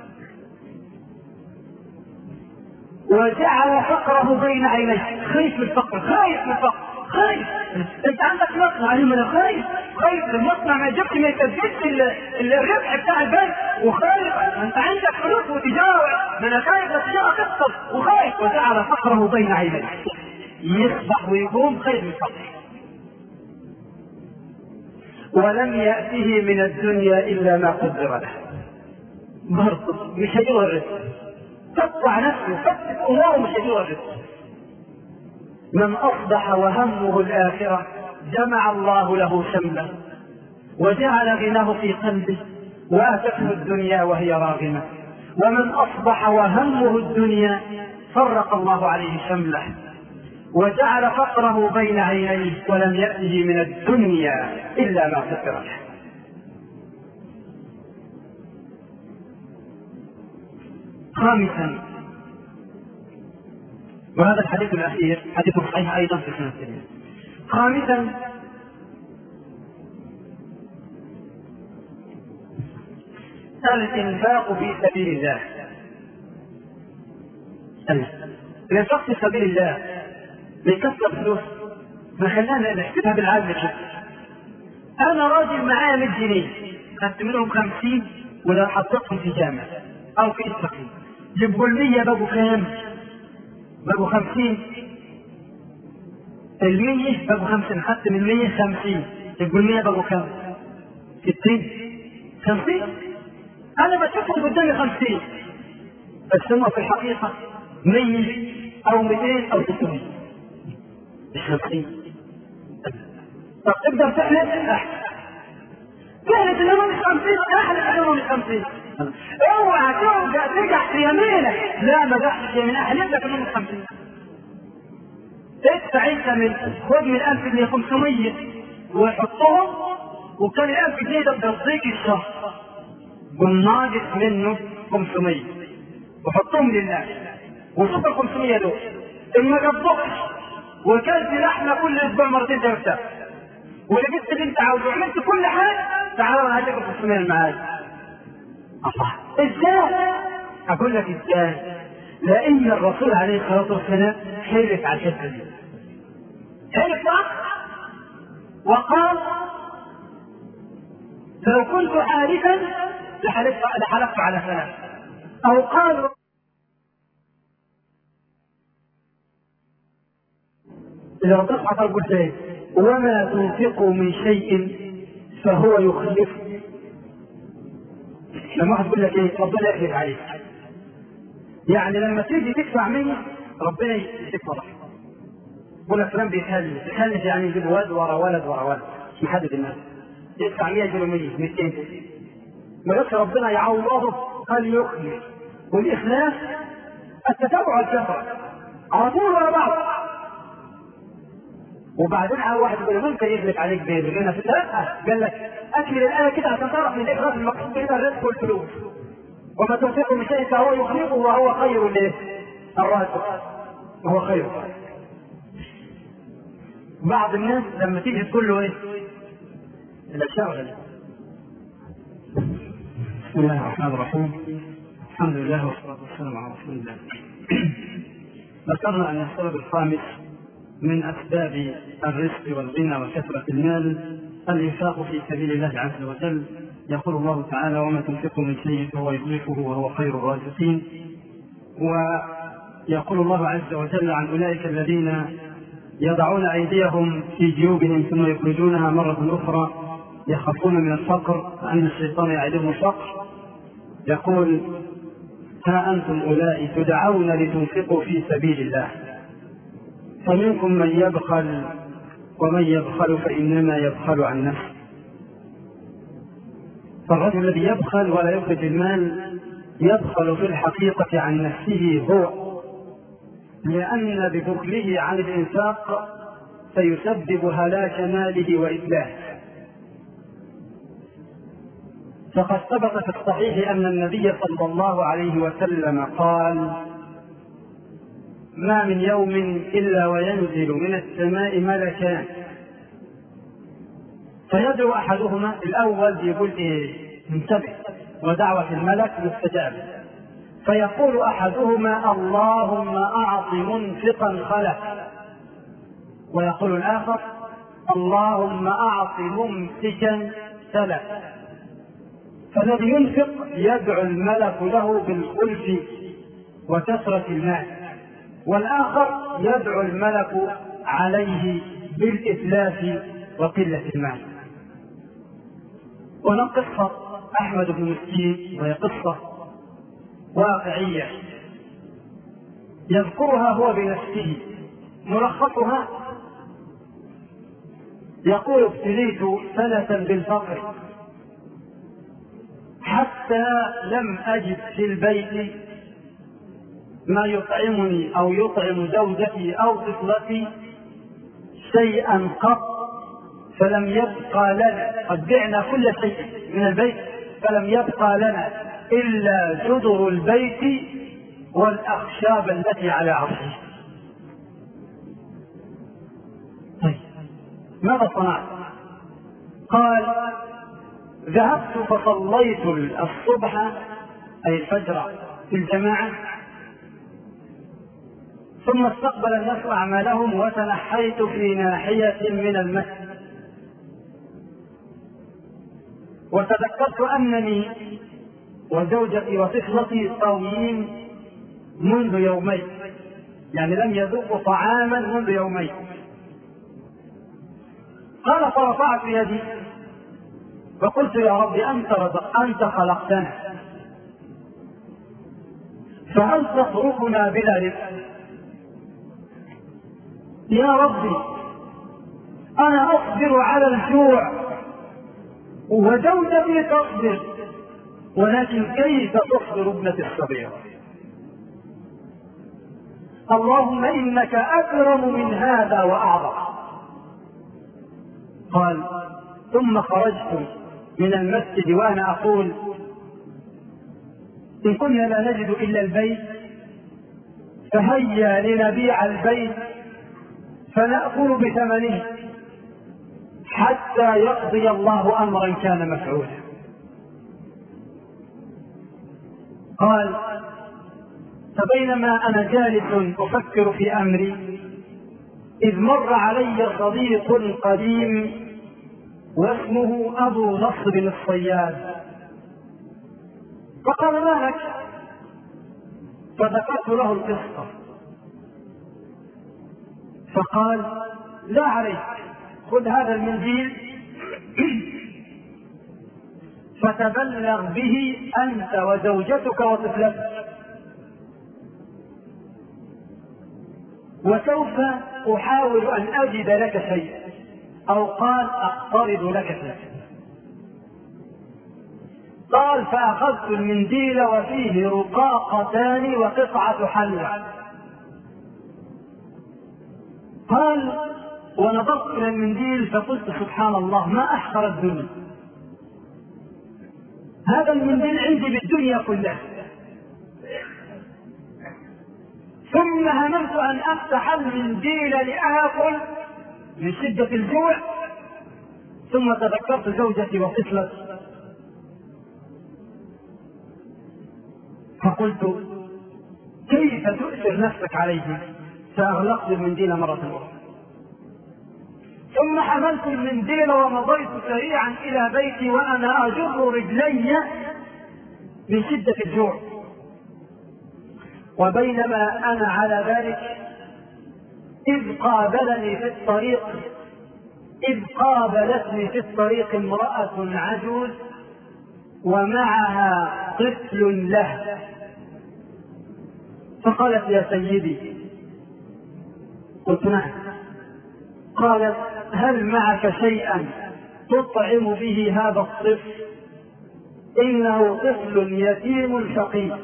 وجعل فقره بين عينيه. خايف من الفقر، خايف من الفقر، خايف. انت عندك مصنع، انا خايف، خايف المصنع ما يجيبش ما يسددش الربح بتاع البنك، وخايف انت عندك فلوس وتجاره، ما انا خايف التجاره تخسر وخايف. وجعل فقره بين عينيه، يصبح ويقوم خايف من الفقر. ولم يأته من الدنيا إلا ما قدر له. برضه مش هيجيله الرزق، تقطع نفسه فتت أموره مش هيجيله الرزق. من أصبح وهمه الآخرة جمع الله له شمله وجعل غناه في قلبه وآتته الدنيا وهي راغمة. ومن أصبح وهمه الدنيا فرق الله عليه شمله وجعل فقره بين عينيه ولم يأته من الدنيا إلا ما قدر له. خامسا، وهذا الحديث الأخير حديث صحيح أيضا في سنة الترمذي. خامسا، الإنفاق في سبيل الله. الإنفاق في سبيل الله بيكسر فلوس، ما خلانا نحسبها بالعدل كده. أنا راجل معايا مية جنيه، خدت منهم خمسين ولا حطيتهم في جامع أو في إسرائيل، يبقوا المية بقوا كام؟ بقوا خمسين. المية بقوا خمسين، خدت من المية خمسين، يبقوا المية بقوا كام؟ ستين. خمسين. أنا بشوفهم قدامي خمسين، بس هم في الحقيقة مية أو مئتين أو ستمية، مش خمسين. طب تقدر تحلف؟ أحلف. تحلف إنهم مش خمسين، أحلف إنهم مش خمسين. اوعى ترجع ترجع في يمينك، لا ما جحش في يمين، أحلف لك إنهم مش خمسين. ادفع أنت من خد من ألف جنيه خمسمية وحطهم، وكان الألف جنيه ده بيرضيك الشهر، والناقص منه خمسمية وحطهم لله، وشوف ال خمسمية دول إما جبتوش وكلت لحمة كل أسبوع مرتين ترتاح ولبست اللي أنت عاوزه وعملت كل حاجة، تعالى أنا هديك ال خمسمية المعاد. الله، إزاي؟ أقول لك إزاي؟ لأن الرسول عليه الصلاة والسلام حلف على الحتة دي، حلف وقال: لو كنت حالفا لحلفت على ثلاث. أو قال: إذا ربطت قلت إيه؟ وما تنفقوا من شيء فهو يخلفه. لما واحد يقول لك إيه؟ ربنا يحلف عليك، يعني لما تيجي تدفع مني ربنا يدفع لك. يقول لك فلان بيخلف، يخلف يعني يجيب ولد ورا ولد ورا ولد، مش محدد الناس، يدفع مية جنيه ميتين، ما يقولش ربنا يعوضه قال يخلف. والإخلاف التتابع الكثرة على طول ورا بعض. وبعدين على واحد يقول ممكن يخلف عليك بيبي هنا في الثلاثة، قال لك أكمل الآية كده عشان تعرف من الإخلاص المقصود به الرزق والفلوس. وما تنفقوا من شيء فهو يخلفه وهو خير له الرازق، وهو خير. بعض الناس لما تيجي تقول له ايه الاشياء. بسم الله الرحمن الرحيم، الحمد لله والصلاة والسلام على رسول الله. ذكرنا أن السبب الخامس من أسباب الرزق والغنى وكثرة المال الإنفاق في سبيل الله عز وجل. يقول الله تعالى: وما تنفقوا من شيء فهو يخلفه وهو خير الرازقين. ويقول الله عز وجل عن أولئك الذين يضعون أيديهم في جيوبهم ثم يخرجونها مرة أخرى يخافون من الفقر فأن الشيطان يعدهم الفقر. يقول: ها أنتم أولئك تدعون لتنفقوا في سبيل الله فمنكم من يبخل ومن يبخل فإنما يبخل عن نفسه. فالرجل الذي يبخل ولا يخرج المال يبخل في الحقيقة عن نفسه هو، لأن ببخله عن الإنفاق سيسبب هلاك ماله وإتلافه. فقد ثبت في الصحيح أن النبي صلى الله عليه وسلم قال: ما من يوم إلا وينزل من السماء ملكان فيدعو أحدهما، الأول يقول إيه؟ انتبه، ودعوة الملك مستجابة. فيقول أحدهما: اللهم أعط منفقا خلف، ويقول الآخر: اللهم أعط ممسكا سلف. فالذي ينفق يدعو الملك له بالخلف وكثرة المال، والآخر يدعو الملك عليه بالإتلاف وقلة المال. ونقصة أحمد بن مسكين وهي قصة واقعية يذكرها هو بنفسه. ملخصها: يقول: ابتليت سنة بالفقر حتى لم أجد في البيت ما يطعمني أو يطعم زوجتي أو طفلتي شيئا قط، فلم يبقى لنا، قد بعنا كل شيء من البيت فلم يبقى لنا إلا جدر البيت والأخشاب التي على عرشه. طيب ماذا صنعت؟ قال: ذهبت فصليت الصبح أي الفجر في الجماعة، ثم استقبل الناس أعمالهم وتنحيت في ناحية من المسجد، وتذكرت أنني وزوجتي وطفلتي صاويين منذ يومين، يعني لم يذوقوا طعاما منذ يومين. قال: فرفعت يدي فقلت: يا رب أنت رزق، أنت خلقتنا، فهل تتركنا بلا رزق؟ يا ربي أنا أصبر على الجوع وزوجتي تصبر، ولكن كيف تصبر ابنتي الصغيرة؟ اللهم إنك أكرم من هذا وأعظم. قال: ثم خرجت من المسجد وأنا أقول: إن كنا لا نجد إلا البيت فهيا لنبيع البيت فنأكل بثمنه حتى يقضي الله أمرا كان مفعولا. قال: فبينما أنا جالس أفكر في أمري إذ مر علي صديق قديم واسمه أبو نصر الصياد، فقال: ما لك؟ فذكرت له القصة، فقال: لا عليك، خذ هذا المنديل فتبلغ به أنت وزوجتك وطفلتك. وسوف أحاول أن أجد لك شيء، أو قال أقترض لك شيء. قال فأخذت المنديل وفيه رقاقتان وقطعة حلة. قال ونظرت إلى المنديل فقلت سبحان الله ما أحقر الدنيا، هذا المنديل عندي بالدنيا كلها. ثم هممت أن أفتح المنديل لآكل من شدة الجوع، ثم تذكرت زوجتي وطفلتي فقلت كيف تؤثر نفسك عليه، فأغلقت المنديل مرة أخرى. ثم حملت المنديل ومضيت سريعا إلى بيتي وأنا أجر رجلي من شدة الجوع. وبينما أنا على ذلك إذ قابلني في الطريق إذ قابلتني في الطريق امرأة عجوز ومعها طفل له، فقالت يا سيدي. قلت نعم. قالت هل معك شيئا تطعم به هذا الطفل؟ إنه طفل يتيم فقير.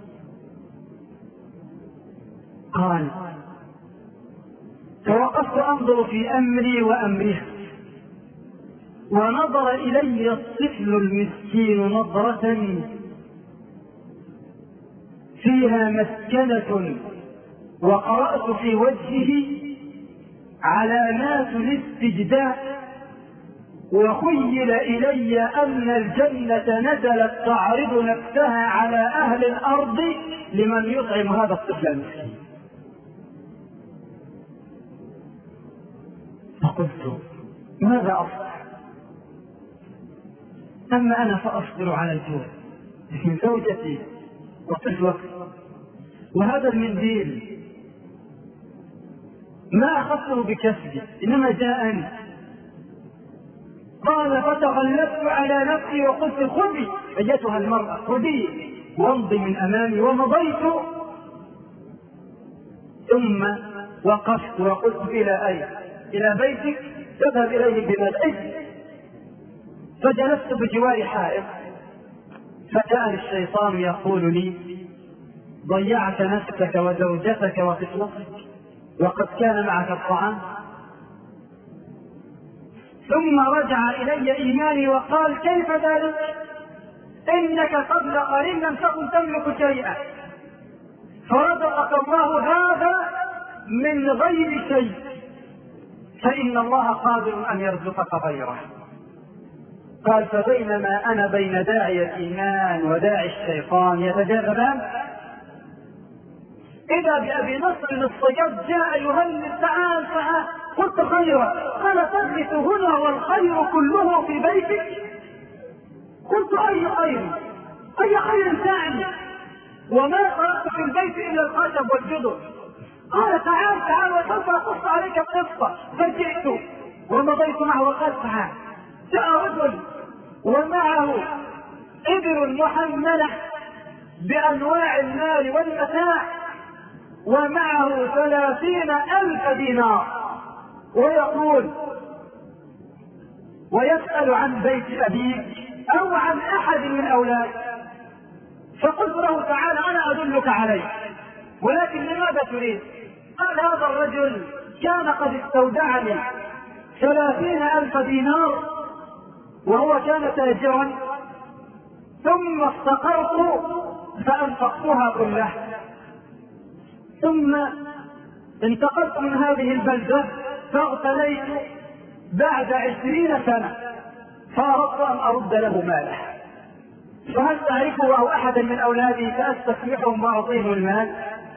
قال فوقفت أنظر في أمري وأمرها، ونظر إلي الطفل المسكين نظرة فيها مسكنة، وقرأت في وجهه علامات الاستجداء، وخيل إلي أن الجنة نزلت تعرض نفسها على أهل الأرض لمن يطعم هذا الطفل المسكين. فقلت ماذا أصنع؟ أما أنا فأصبر على الجوع من زوجتي وطفلتي، وهذا المنديل ما أخذته بكسبي إنما جاءني. قال فتغلبت على نفسي وقلت خذي أيتها المرأة خذي وامضي من أمامي، ومضيت. ثم وقفت وقلت إلى أين؟ إلى بيتك تذهب إليه بمدعك. فجلست بجوار حائط، فجاء الشيطان يقول لي ضيعت نفسك وزوجتك وطفلتك وقد كان معك الطعام. ثم رجع إلي إيماني وقال كيف ذلك؟ إنك قبل قليل لم تكن تملك شيئا، فرزقك الله هذا من غير شيء، فإن الله قادر أن يرزقك غيره. قال فبينما أنا بين داعي الإيمان وداعي الشيطان يتجاذبان، إذا بأبي نصر الصياد جاء يهلل تعال تعال. قلت خيرا. قال تجلس هنا والخير كله في بيتك؟ قلت أي خير؟ أي خير تعني؟ وما تركت في البيت إلا الخشب والجدر. قال تعال تعال وسوف أقص عليك القصة. فجئت ومضيت معه وقال تعال. جاء رجل ومعه إبل محملة بأنواع المال والمتاع، ومعه ثلاثين ألف دينار، ويقول ويسأل عن بيت أبيك أو عن أحد من أولادك. فقلت له تعالى أنا أدلك عليه، ولكن لماذا تريد؟ قال هذا الرجل كان قد استودعني ثلاثين ألف دينار وهو كان تاجرا، ثم استقرت فأنفقتها كلها، ثم انتقلت من هذه البلدة فاغتنيت بعد عشرين سنة، فأردت أن أرد له ماله، فهل تعرفه أو أحدا من أولادي فأستسمحهم وأعطيهم المال؟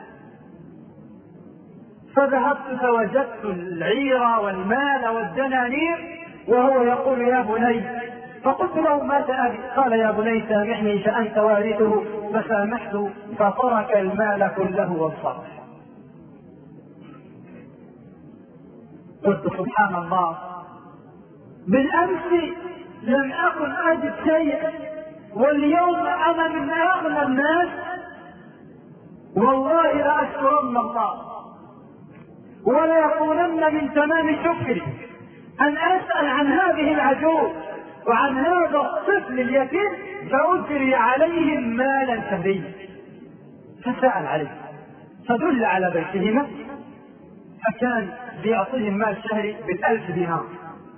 فذهبت فوجدت العير والمال والدنانير وهو يقول يا بني. فقلت له ماذا أبي؟ قال يا بني سامحني فأنت وارثه. فسامحته فترك المال كله وانصرف. قلت سبحان الله، بالأمس لم أكن أجد شيئا واليوم أنا من أغنى الناس، والله لأشكرن الله. وليكونن من تمام شكري أن أسأل عن هذه العجوز وعن هذا الطفل اليتيم فأجري عليهم مالا شهريا. فسأل عليه فدل على بيتهما، فكان بيعطيهم مال شهري بالألف دينار،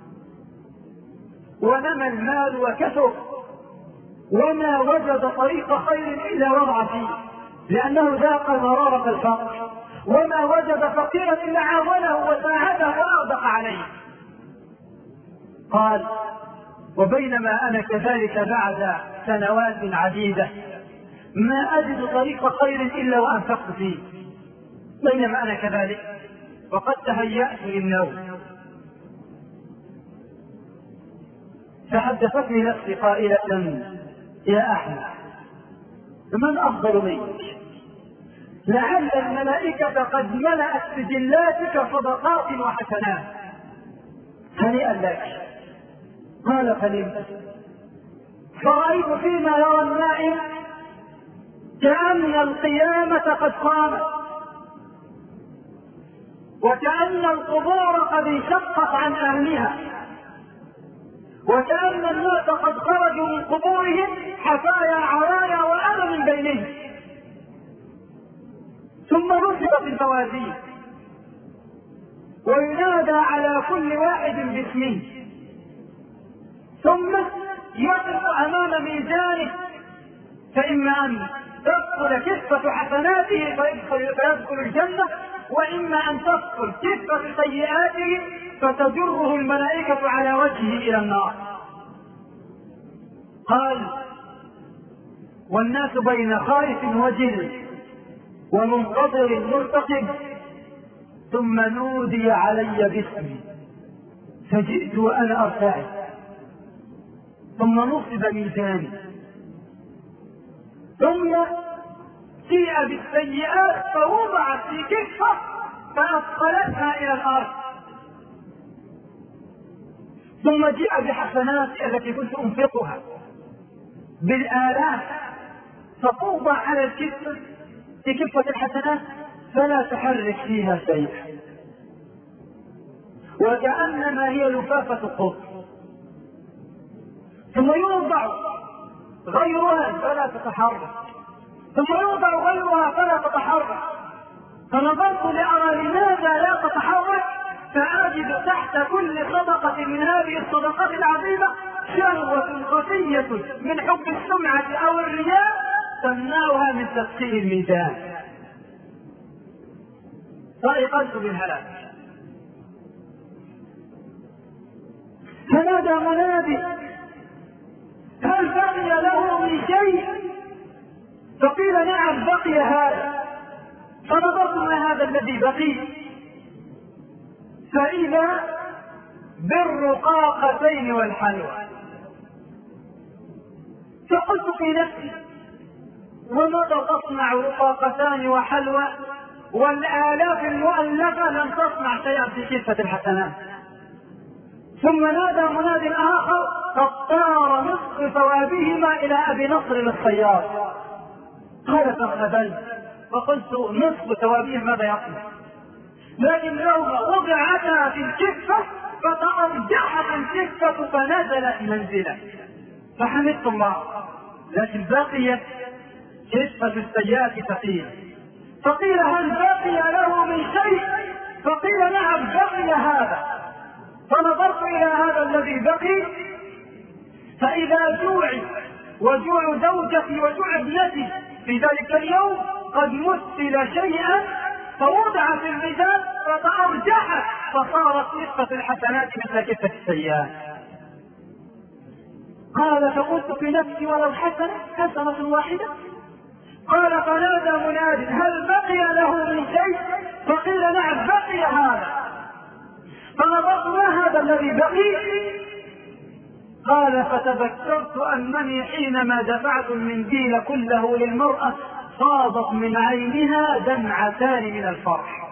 ونمى المال وكثر، وما وجد طريق خير إلا وضع فيه، لأنه ذاق مرارة الفقر، وما وجد فقيرا إلا عاونه وساعده وأغدق عليه. قال: وبينما أنا كذلك بعد سنوات عديدة ما أجد طريق خير إلا وأنفقت فيه. بينما أنا كذلك وقد تهيأت للنوم، فحدثتني نفسي قائلة: يا أحمد، من أفضل منك؟ لعل الملائكة قد ملأت سجلاتك صدقات وحسنات، هنيئا لك. قال: فنمت. فرأيت فيما يرى النائم كأن القيامة قد قامت، وكأن القبور قد انشقت عن أهلها، وكأن الناس قد خرجوا من قبورهم حفايا عرايا وأنا من بينهم. ثم نصبت الفوازير وينادى على كل واحد باسمه، ثم يقف أمام ميزانه، فإما أن تدخل كفة حسناته فيدخل الجنة، وإما أن تدخل كفة سيئاته فتجره الملائكة على وجهه إلى النار. قال: والناس بين خائف وجل ومنتظر مرتقب، ثم نودي علي باسمي فجئت وأنا أرتعد، ثم نصب ميزاني، ثم جيء بالسيئات فوضعت في كفة فأثقلتها إلى الأرض، ثم جيء بحسنات التي كنت أنفقها بالآلاف فتوضع على الكفة في كفة الحسنات فلا تحرك فيها شيء، وكأنما هي لفافة القط. ثم يوضع غيرها فلا تتحرك، ثم يوضع غيرها فلا تتحرك. فنظرت لأرى لماذا لا تتحرك، فأجد تحت كل صدقة من هذه الصدقات العظيمة شهوة خفية من حب السمعة أو الرياء تمنعها من تثقيل الميزان. فأيقنت بالهلاك. فنادى منادي: هل بقي له من شيء؟ فقيل: نعم، بقي هذا. فنظرت ما هذا الذي بقي، فإذا بالرقاقتين والحلوى. فقلت في نفسي: وماذا تصنع رقاقتان وحلوى والآلاف المؤلفة لم تصنع شيئا في كفة الحسنات؟ ثم نادى مناد آخر فاختار نصف ثوابهما إلى أبي نصر الصياد. قال: فاقبلت. فقلت: نصف ثوابهم ماذا يصنع؟ لكن يوم وضعتها في الكفة فتأرجحت الكفة فنزلت منزلا، فحمدت الله. لكن بقيت كفة السيئات ثقيلة. فقيل: هل بقي له من شيء؟ فقيل: نعم، بقي هذا. فنظرت إلى هذا الذي بقي، فإذا جوعي وجوع زوجتي وجوع ابنتي في ذلك اليوم قد مثل شيئا فوضع في الميزان فتأرجحت فصارت كفة الحسنات مثل كفة السيئات. قال: فقلت في نفسي: ولو حسنة حسنة واحدة. قال: فنادى مناد: هل بقي له من شيء؟ فقيل: نعم، بقي هذا. فنظرت ما هذا الذي بقي؟ قال: فتذكرت أنني حينما دفعت المنديل كله للمرأة فاضت من عينها دمعتان من الفرح،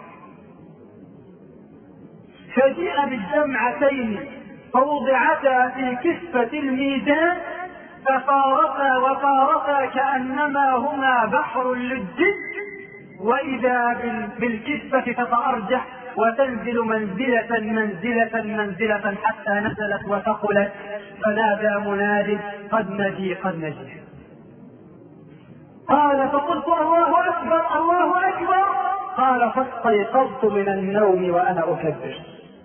فجيء بالدمعتين فوضعتا في كفة الميزان ففارتا وفارتا كأنما هما بحر للجد، وإذا بالكفة تتأرجح وتنزل منزلة منزلة منزلة حتى نزلت وثقلت، فنادى مناد قد نجي قد نجي. قال فقلت الله أكبر الله أكبر. قال فاستيقظت من النوم وأنا أكبر.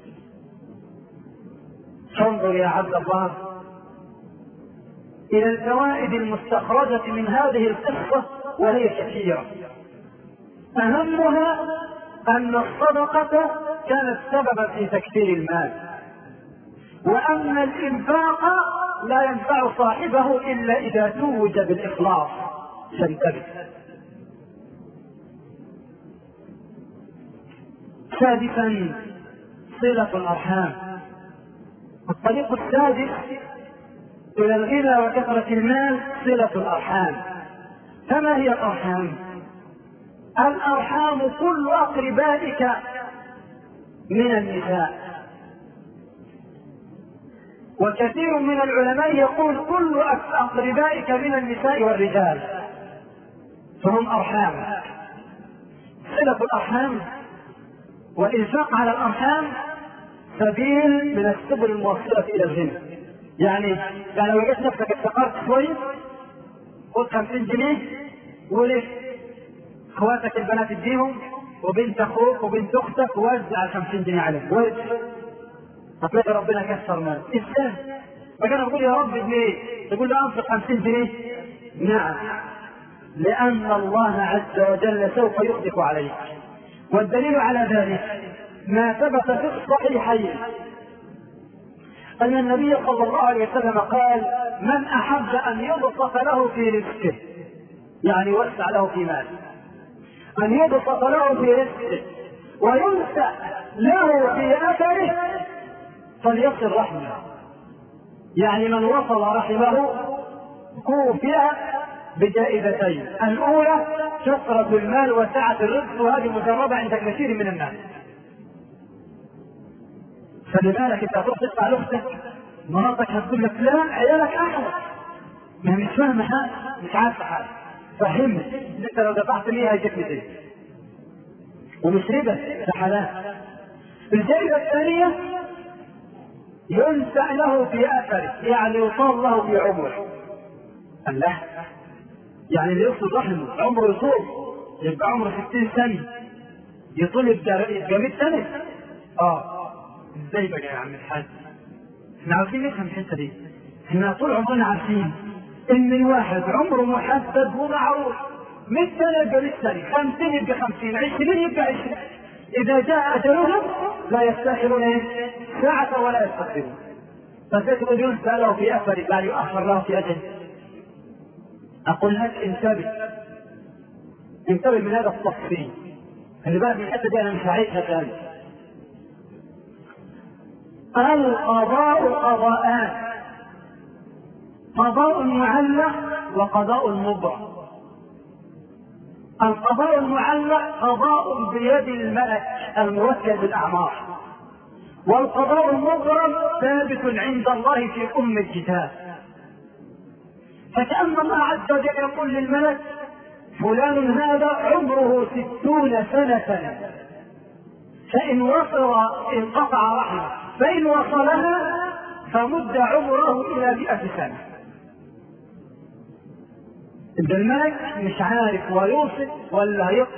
فانظر يا عبد الله إلى الفوائد المستخرجة من هذه القصة، وهي كثيرة. أهمها أن الصدقة كانت سببا في تكثير المال، وأن الإنفاق لا ينفع صاحبه إلا إذا توج بالإخلاص. فانتبه. سادسا صلة الأرحام. الطريق السادس إلى الغنى وكثرة المال صلة الأرحام. فما هي الأرحام؟ الأرحام كل أقربائك من النساء، وكثير من العلماء يقول كل أقربائك من النساء والرجال فهم أرحام. صلة الأرحام والإنفاق على الأرحام سبيل من السبل الموصلة إلى الغنى. يعني يعني لو جيت نفسك افتقرت شوي خذ خمسين جنيه ولف اخواتك البنات اديهم، وبنت اخوك وبنت اختك ووزع الخمسين جنيه عليهم، ورد هتلاقي ربنا كسر مال. ازاي؟ فكان اقول يا رب ليه؟ تقول له انفق خمسين جنيه. نعم، لأن الله عز وجل سوف يصدق عليك. والدليل على ذلك ما ثبت في الصحيحين أن النبي صلى الله عليه وسلم قال: من أحب أن يبسط له في رزقه، يعني يوسع له في ماله، أن يبسط له في رزقه وينسأ له في أثره فليصل رحمه. يعني من وصل رحمه كوفئ بجائزتين: الأولى كثرة المال وسعة الرزق، وهذه مجربة عند كثير من الناس. فلذلك انت تروح تدفع لاختك، مراتك هتقول لك لا عيالك احلى، ما مش فاهمه حاجه، مش عارفه حاجه، فهمت انت لو دفعت ليها هيجيك مئتين ومش ربا، ده حلال. الجائزه الثانيه ينسأ له في اثره، يعني يطال له في عمره. الله، يعني اللي يوصل رحمه عمره يطول، يبقى عمره ستين سنه، يطول يبقى مئة سنه. اه ازاي بقى يا عم الحاج؟ احنا عاوزين نفهم الحته دي. احنا طول عمرنا عارفين ان الواحد عمره محدد ومعروف، مئة سنه يبقى مئة سنه، خمسين يبقى خمسين، عشرين يبقى عشرين. اذا جاء اجلهم لا يستاخرون ساعه ولا يستقدمون. فالذكر ينسى له في اثره لا يؤخر له في اجله. اقول لك انتبه انتبه من هذا التفصيل، اللي بقى من الحته دي انا مش هعيشها ثاني. القضاء قضاءان: قضاء معلق وقضاء مبرم. القضاء المعلق قضاء بيد الملك الموكل بالاعمار، والقضاء المبرم ثابت عند الله في ام الكتاب. فكأن الله عز وجل يقول للملك: فلان هذا عمره ستون سنة، فإن وصل انقطع رحمه، فإن وصلها فمد عمره إلى مئة سنة. إذا الملك مش عارف ويوصل ولا يقطع،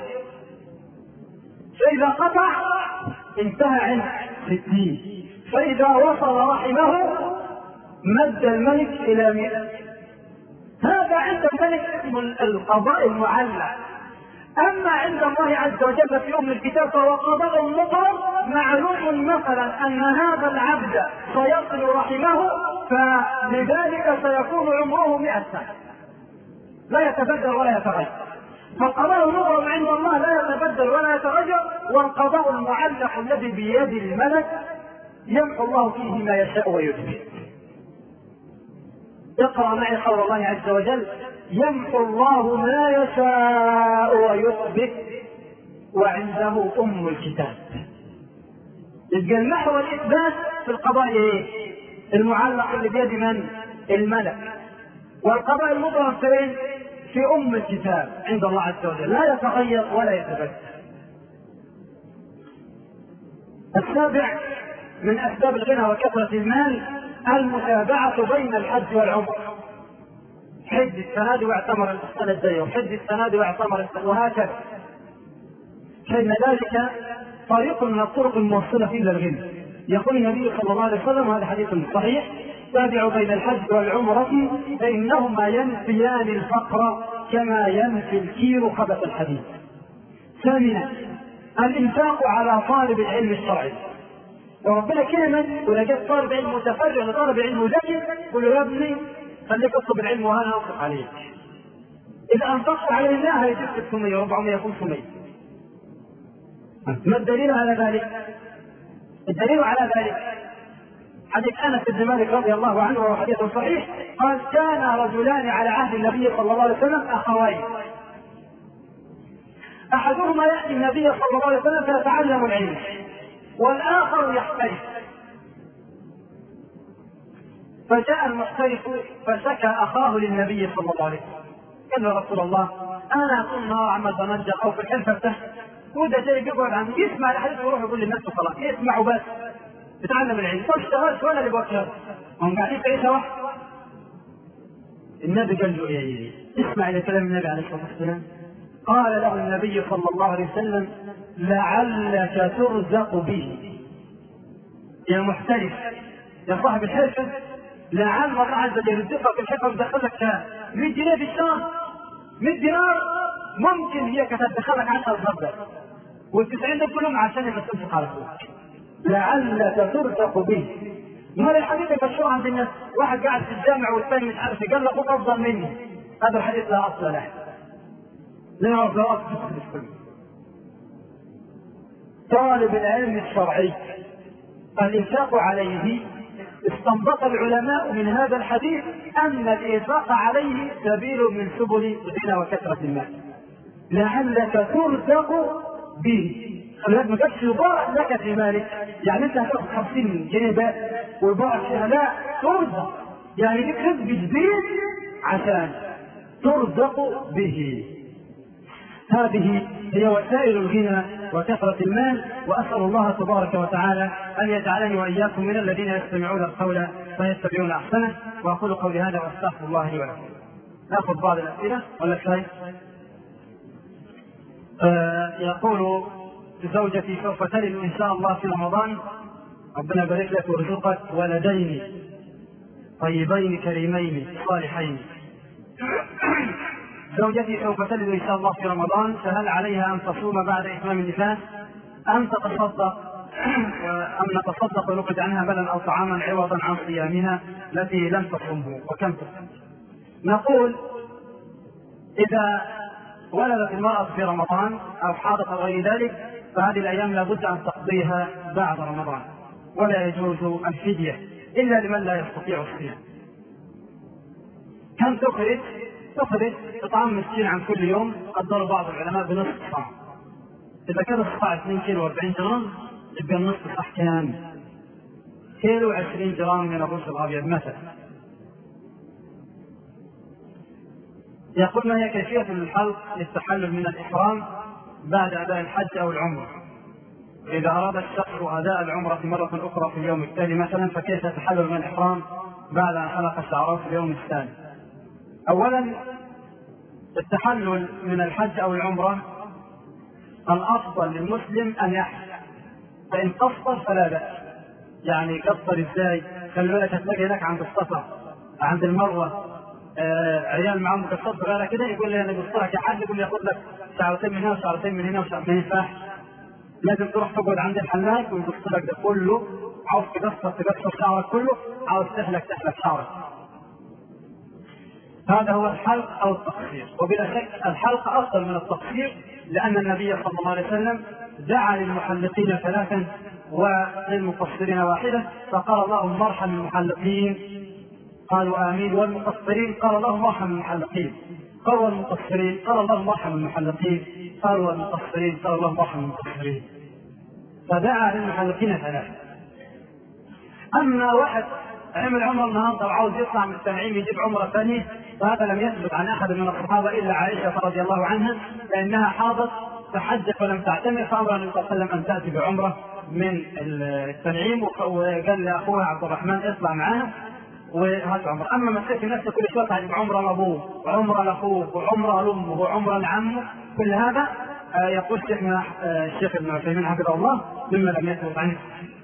فإذا قطع انتهى عند ستين، فإذا وصل رحمه مد الملك إلى مئة. هذا عند الملك اسم القضاء المعلق. أما عند الله عز وجل في أم الكتاب فهو قضاء مطلق. معلوم مثلا أن هذا العبد سيصل رحمه، فلذلك سيكون عمره مئة سنة، لا يتبدل ولا يتغير. فالقضاء المطلق عند الله لا يتبدل ولا يتغير، والقضاء المعلق الذي بيد الملك يمحو الله فيه ما يشاء ويثبت. اقرأ معي قول الله عز وجل: يمحو الله ما يشاء ويثبت وعنده أم الكتاب. يبقى المحو والإثبات في القضاء ايه؟ المعلق اللي بيد من؟ الملك. والقضاء المبرم فين؟ في أم الكتاب عند الله عز وجل، لا يتغير ولا يتبدل. السابع من أسباب الغنى وكثرة المال المتابعة بين الحج والعمرة. حج السنة دي واعتمر السنة الجاية، وحج السنة دي واعتمر السنة، وهكذا. فإن ذلك طريق من الطرق الموصلة إلى الغنى. يقول النبي صلى الله عليه وسلم، وهذا حديث صحيح: تابعوا بين الحج والعمرة فإنهما ينفيان الفقر كما ينفي الكير خبث الحديد. ثامنا الإنفاق على طالب العلم الشرعي. وربنا كلمة ولقيت طالب علم متفرغ لطالب علم ذكي، قل له يا ابني خليك اطلب العلم وانا انفق عليك. اذا انفقت عليه الله هيجيب ستمية أربعمية خمسمية. ما الدليل على ذلك؟ الدليل على ذلك حديث انس بن مالك رضي الله عنه، وهو حديث صحيح، قال: كان رجلان على عهد النبي صلى الله عليه وسلم اخوين، احدهما ياتي النبي صلى الله عليه وسلم فيتعلم العلم، والآخر يحترف. فجاء المحترف فشكى أخاه للنبي صلى الله عليه وسلم، قال: يا رسول الله، أنا أكون نهار عمل بنجر أو في الحلفة بتاعه، وده جاي يقعد عنده يسمع الحديث ويروح يقول للناس خلاص يسمعوا بس يتعلم العلم، ما اشتغلش ولا اللي بوكر هم قاعدين في عيشة واحدة. النبي قال له: إيه اسمع إلى كلام النبي عليه الصلاة والسلام. قال له النبي صلى الله عليه وسلم: لعلك ترزق به. يا محترف يا صاحب الحرفة، لعل الله عز وجل يرزقك الحرفة ويدخلك مئة جنيه في الشهر، مئة دينار، ممكن هي تدخلك عشرة ضربات، والتسعين دول كلهم عشان ما تنفق على فلوسك. لعلك ترزق به. ما الحديث مشهور عند الناس، واحد قاعد في الجامع والثاني مش عارف، قال له: افضل مني. هذا الحديث لا اصل له، لا يعرف لا اصل له. طالب العلم الشرعي الإنفاق عليه، استنبط العلماء من هذا الحديث أن الإنفاق عليه سبيل من سبل الغنى وكثرة المال. لعلك ترزق به. خليك ما قالش يضاعف لك في مالك، يعني أنت هتاخد خمسين جنيه بس ويضاعف فيها، لا، ترزق، يعني لك رزق جديد عشان ترزق به. هذه هي وسائل الغنى وكثرة المال، وأسأل الله تبارك وتعالى أن يجعلني وإياكم من الذين يستمعون القول فيتبعون أحسنه. وأقول قولي هذا وأستغفر الله لي ولكم. نأخذ بعض الأسئلة ولا شيء؟ آه يقول: زوجتي سوف تلد إن شاء الله في رمضان، ربنا يبارك لك ويرزقك ولدين طيبين كريمين صالحين. زوجتي سوف تلد إن شاء الله في رمضان، فهل عليها أن تصوم بعد إتمام النفاس أم تتصدق أم نتصدق ونخرج عنها بدلا أو طعاما عوضا عن صيامها التي لم تصومه، وكم تصوم؟ نقول: إذا ولدت المرأة في رمضان أو حاضت أو غير ذلك، فهذه الأيام لابد أن تقضيها بعد رمضان، ولا يجوز الفدية إلا لمن لا يستطيع الصيام. كم تخرج؟ تخرج إطعام مسكين عن كل يوم، قدر بعض العلماء بنصف صاع. إذا كان الصاع اثنين كيلو وأربعين جرام، يبقى النصف صاع كام؟ كيلو وعشرين جرام من الرز الأبيض مثلا. يقول: ما هي كيفية الحلق للتحلل من الإحرام بعد أداء الحج أو العمرة؟ إذا أراد الشخص أداء العمرة مرة أخرى في اليوم التالي مثلا، فكيف يتحلل من الإحرام بعد أن حلق شعره في اليوم الثاني؟ أولا، التحلل من الحج أو العمرة الأفضل للمسلم أن يحج، فإن قصر فلا بأس. يعني قصر إزاي؟ خلي بالك هتلاقي هناك عند الصفا عند المروة آه عيال معهم قصر صغيرة كده، يقول لي أنا قصرك يا حاج، يقول لي ياخذ لك شعرتين من هنا وشعرتين من هنا وشعرتين. ما ينفعش، لازم تروح تقعد عند الحلاق ويقص لك ده كله. عاوز تقصر تقصر شعرك كله، عاوز تحلق تحلق شعرك. هذا هو الحلق أو التقصير، وبلا شك الحلق أفضل من التقصير، لأن النبي صلى الله عليه وسلم دعا للمحلقين ثلاثا وللمقصرين واحدة، فقال: اللهم ارحم المحلقين، قالوا آمين، والمقصرين قال: اللهم ارحم المحلقين، قالوا والمقصرين قال: اللهم ارحم المحلقين، قالوا والمقصرين قال: اللهم ارحم المقصرين. فدعا للمحلقين ثلاثا. أما واحد عمل عمره النهارده وعاوز يطلع من التنعيم يجيب عمره ثانيه، فهذا لم يثبت عن احد من الصحابه الا عائشه رضي الله عنها، لانها حاضت تحدث ولم تعتمر فأمر النبي صلى الله عليه وسلم أن تأتي بعمرة من التنعيم، وقال لأخوها عبد الرحمن اطلع معها وهات عمرة. أما مسألة نفسه كل شوية تعجب عمرة لأبوه وعمرة لأخوه وعمرة لأمه وعمرة لعمه، كل هذا يقول شيخنا الشيخ ابن عثيمين حفظه الله مما لم يثبت عنه.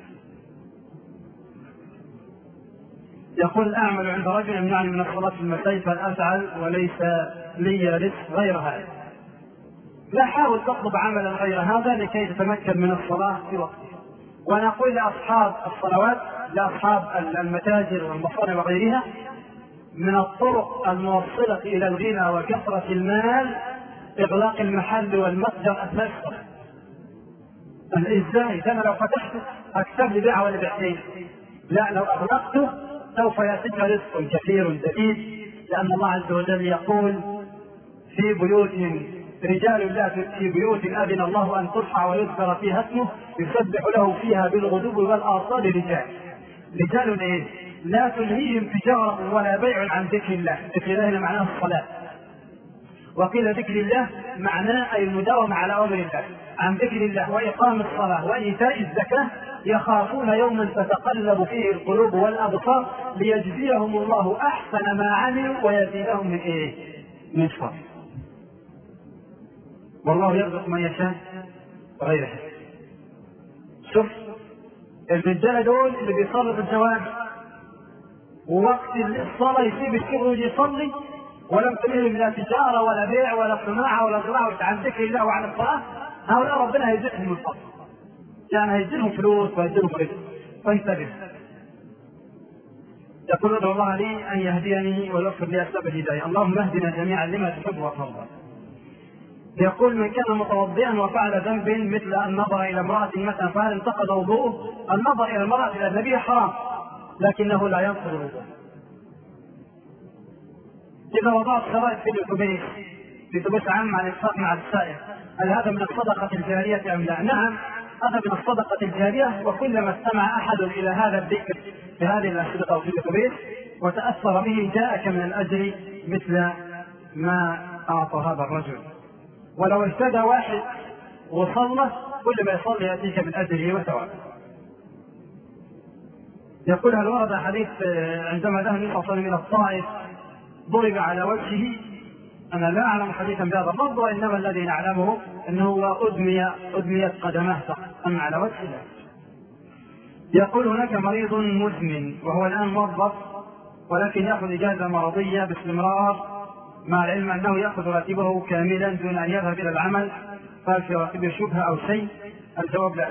يقول أعمل عند رجل يمنعني من الصلاة في المساجد فأفعل وليس لي رزق غير هذا. لا، حاول تطلب عملا غير هذا لكي تتمكن من الصلاة في وقتها. وأنا أقول لأصحاب الصلوات، لأصحاب المتاجر والمصانع وغيرها، من الطرق الموصلة إلى الغنى وكثرة المال إغلاق المحل والمتجر أثناء الصلاة. إزاي؟ أنا لو فتحته أكسب لي بيعة ولا بيعتين؟ لا، لو أغلقته سوف يأتيك رزق كثير جديد، لأن الله عز وجل يقول في بيوت رجال لا في بيوت أذن الله أن ترفع ويذكر فيها اسمه يسبح له فيها بالغدو والآصال رجال. رجال إيه؟ لا تلهيهم تجارة ولا بيع عن ذكر الله. ذكر الله معناه الصلاة، وقيل ذكر الله معناه أي المداومة على أمر الله، عن ذكر الله وإقام الصلاة وإيتاء الزكاة، يخافون يوما تتقلب فيه القلوب والأبصار ليجزيهم الله أحسن ما عملوا ويزيدهم من إيه؟ من فضله. والله يرزق من يشاء بغير حساب. شوف الرجال دول اللي بيصلوا في الجوامع ووقت الصلاة يسيب الشغل ويجي يصلي ولم تلهم لا تجارة ولا بيع ولا صناعة ولا زراعة عن ذكر الله وعن الصلاة، هؤلاء ربنا هيزيدهم من فضله، يعني هيزيدهم فلوس وهيزيدهم رزق. فانتبه. يقول ادعو الله لي أن يهديني ويغفر لي أسباب الهداية. اللهم اهدنا جميعا لما تحب وترضى. يقول من كان متوضئا وفعل ذنب مثل أن نظر إلى امرأة مثلا فهل انتقض وضوءه؟ النظر إلى المرأة الأجنبية حرام لكنه لا ينقض الوضوء. إذا وضعت شرائط في الأتوبيس في أتوبيس عام مع الإنفاق مع السائق، هل هذا من الصدقة الجارية أم لا؟ نعم، هذا من الصدقة الجارية. وكلما استمع أحد إلى هذا الذكر في هذه الأشرطة في الأتوبيس وتأثر به جاءك من الأجر مثل ما أعطى هذا الرجل. ولو اهتدى واحد وصلى كل ما يصلي يأتيك من أجره وثوابه. يقول هل ورد حديث عندما ذهب النبي صلى الله عليه وسلم إلى الطائف ضرب على وجهه؟ أنا لا أعلم حديثا بهذا اللفظ، وإنما الذي نعلمه أنه أدمي أدميت قدماه أما على وجهه لا. يقول هناك مريض مزمن وهو الآن موظف ولكن يأخذ إجازة مرضية باستمرار مع العلم أنه يأخذ راتبه كاملا دون أن يذهب إلى العمل، فهل في راتبه شبهة أو شيء؟ الجواب لا.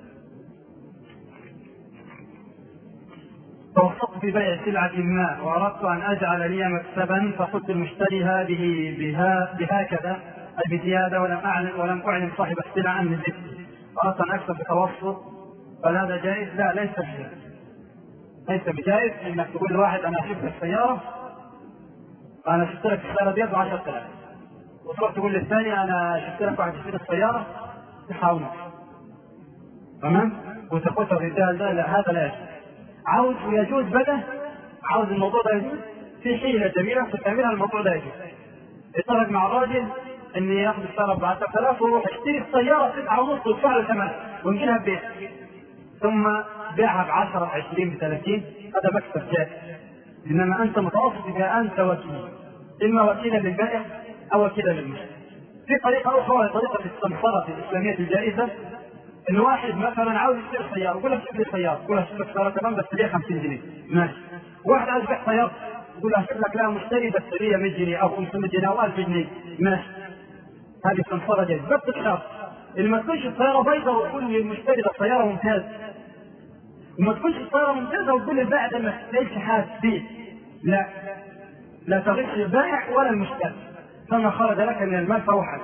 توسطت في بيع سلعة ما وأردت أن أجعل لي مكسبا فقلت المشتري هذه بها بهكذا أي بزيادة ولم أعلم ولم أعلم صاحب السلعة من زدت، أردت أن أكسب بتوسط، فهل هذا جائز؟ لا، ليس بجائز. ليس بجائز إنك تقول لواحد أنا شفت السيارة أنا شفت لك السيارة دي بعشرة آلاف وتروح تقول للثاني أنا شفت لك واحد يشتري السيارة تحاول تمام وتاخذها الرجال ده. لا، هذا لا يجوز. عاوز ويجوز بدا عاوز الموضوع ده يجوز في حيلة جميلة فتعملها الموضوع ده يجوز. اتفق مع الراجل ان ياخذ السيارة ب عشرة آلاف ويروح يشتري السيارة تسعة ونص ويدفع له ثمن ونجيلها ببيت ثم بيعها ب عشرة عشرين بثلاثين، هذا مكسب جائز. انما انت متوسط اذا انت وكيل، اما وكيلا للبائع او وكيلا للمشتري. في طريقة اخرى هي طريقة السمسرة الاسلامية الجائزة، ان واحد مثلا عاوز يشتري سيارة يقول له اشتري سيارة، يقول له اشتري لك سيارة تمام بس ليها خمسين جنيه ماشي. واحد عاوز يبيع سيارة يقول له اشتري لك لها مشتري بس ليها مية جنيه او خمسمية جنيه او ألف جنيه ماشي. هذه السمسرة جائزة بس بشرط اللي ما تكونش السيارة بايظة وتقول للمشتري ده السيارة ممتازة، وما تكونش السيارة ممتازة وتقول للبائع ده ما ليش حاجة فيه. لا، لا تغش البائع ولا المشتري، فما خرج لك من المال فهو حل.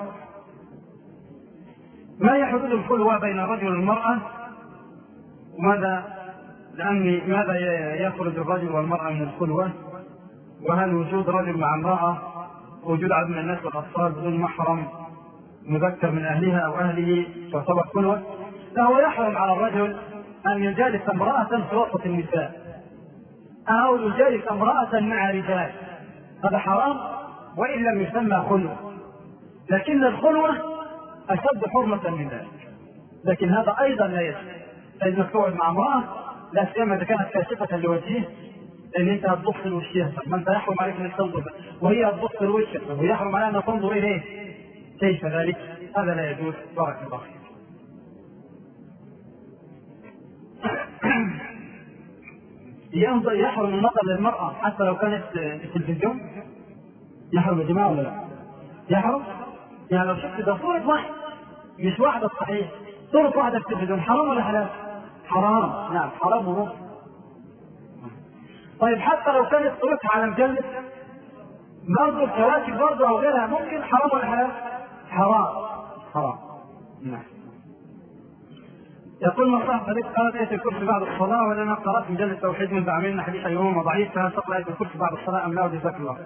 ما هي حدود الخلوة بين الرجل والمرأة؟ وماذا لأني ماذا يخرج الرجل والمرأة من الخلوة؟ وهل وجود رجل مع امرأة وجود عدد من الناس والأطفال بدون محرم مذكر من أهلها أو أهله تعتبر خلوة؟ فهو يحرم على الرجل أن يجالس امرأة في وسط النساء أو يجالس امرأة مع رجال، هذا حرام وإن لم يسمى خلوة. لكن الخلوة أشد حرمة من ذلك. لكن هذا أيضا لا يجوز. فإنك تقعد مع امرأة لا سيما إذا كانت كاشفة لوجهه، لأن أنت هتبص لوجهها، ما أنت يحرم عليك أن تنظر، وهي هتبص لوجهك ويحرم عليها أن تنظر إليه، كيف ذلك؟ هذا لا يجوز. بارك الله فيك. ينظر يحرم النظر للمرأة حتى لو كانت في التلفزيون؟ يحرم يا جماعة ولا لا؟ يحرم؟ يعني لو شفت ده صورة واحدة مش واحدة صحيح، صورة واحدة في التلفزيون، حرام ولا حلال؟ حرام. نعم حرام ونص. طيب حتى لو كانت صورتها على مجلد برضه الكواكب برضه أو غيرها ممكن، حرام ولا حلال؟ حرام. حرام. نعم. يقول مصاحب حديث قرأت آية الكرسي بعد الصلاة، ولأنا قرأت مجلد التوحيد من بعملنا حديث أيهما ضعيف، فهل تقرأ آية الكرسي بعد الصلاة أم لا؟ جزاك الله.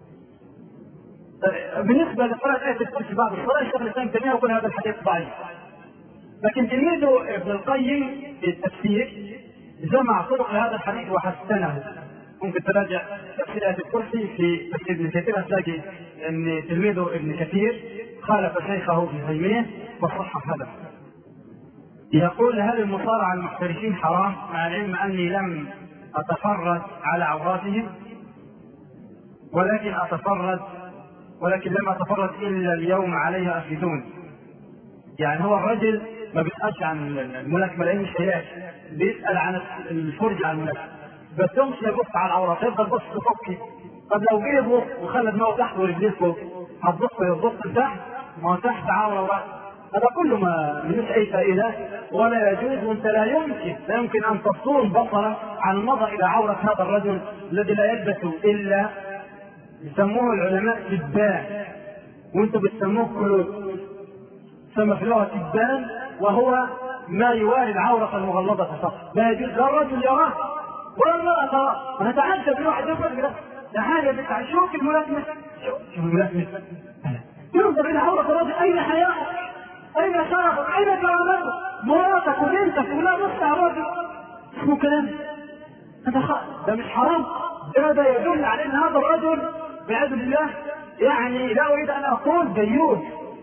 بالنسبة لقراءة آية الكرسي بعد الصلاة الشيخ الإسلام تيمية يقول هذا الحديث ضعيف، لكن تلميذه ابن القيم في التفسير جمع طرق هذا الحديث وحسنه. ممكن تراجع تفسير آية الكرسي في تفسير ابن كثير هتلاقي أن تلميذه ابن كثير خالف شيخه ابن تيمية وصحح هذا. يقول هل المصارعة المحترفين حرام مع العلم أني لم أتفرج على عوراتهم ولكن أتفرج ولكن لم أتفرج إلا اليوم عليها أفيدون. يعني هو الرجل ما بيسألش عن الملاكمة لأنه مش هيلاش، بيسأل عن الفرج على الملاكمة، بس يمشي يبص على العورات يفضل بص فوقي. طب لو جه يبص وخلى دماغه تحت ورجليه فوق هتبص يبص لتحت، ما هو تحت عورة ورأس، هذا كله ما ملوش أي فائدة ولا يجوز. وأنت لا يمكن لا يمكن أن تصون بصرك عن النظر إلى عورة هذا الرجل الذي لا يلبس إلا يسموه العلماء تبان، وانتم بتسموه كلود، سمى في اللغة تبان، وهو ما يواري العورة المغلظة فقط، لا يجوز لا الرجل يراه ولا المرأة تراه. انا تعجب من واحد يقول لك ده حاجة بتاع شوف الملاكمة، شوف الملاكمة ينظر الى عورة الرجل، اين حياءك؟ اين شرفك؟ اين كرامتك؟ مراتك وبنتك ولا نص على الرجل، اسمه كلام هذا خ... ده مش حرام، هذا يدل على ان هذا الرجل بعياذ بالله يعني لا اريد ان اقول ديوث.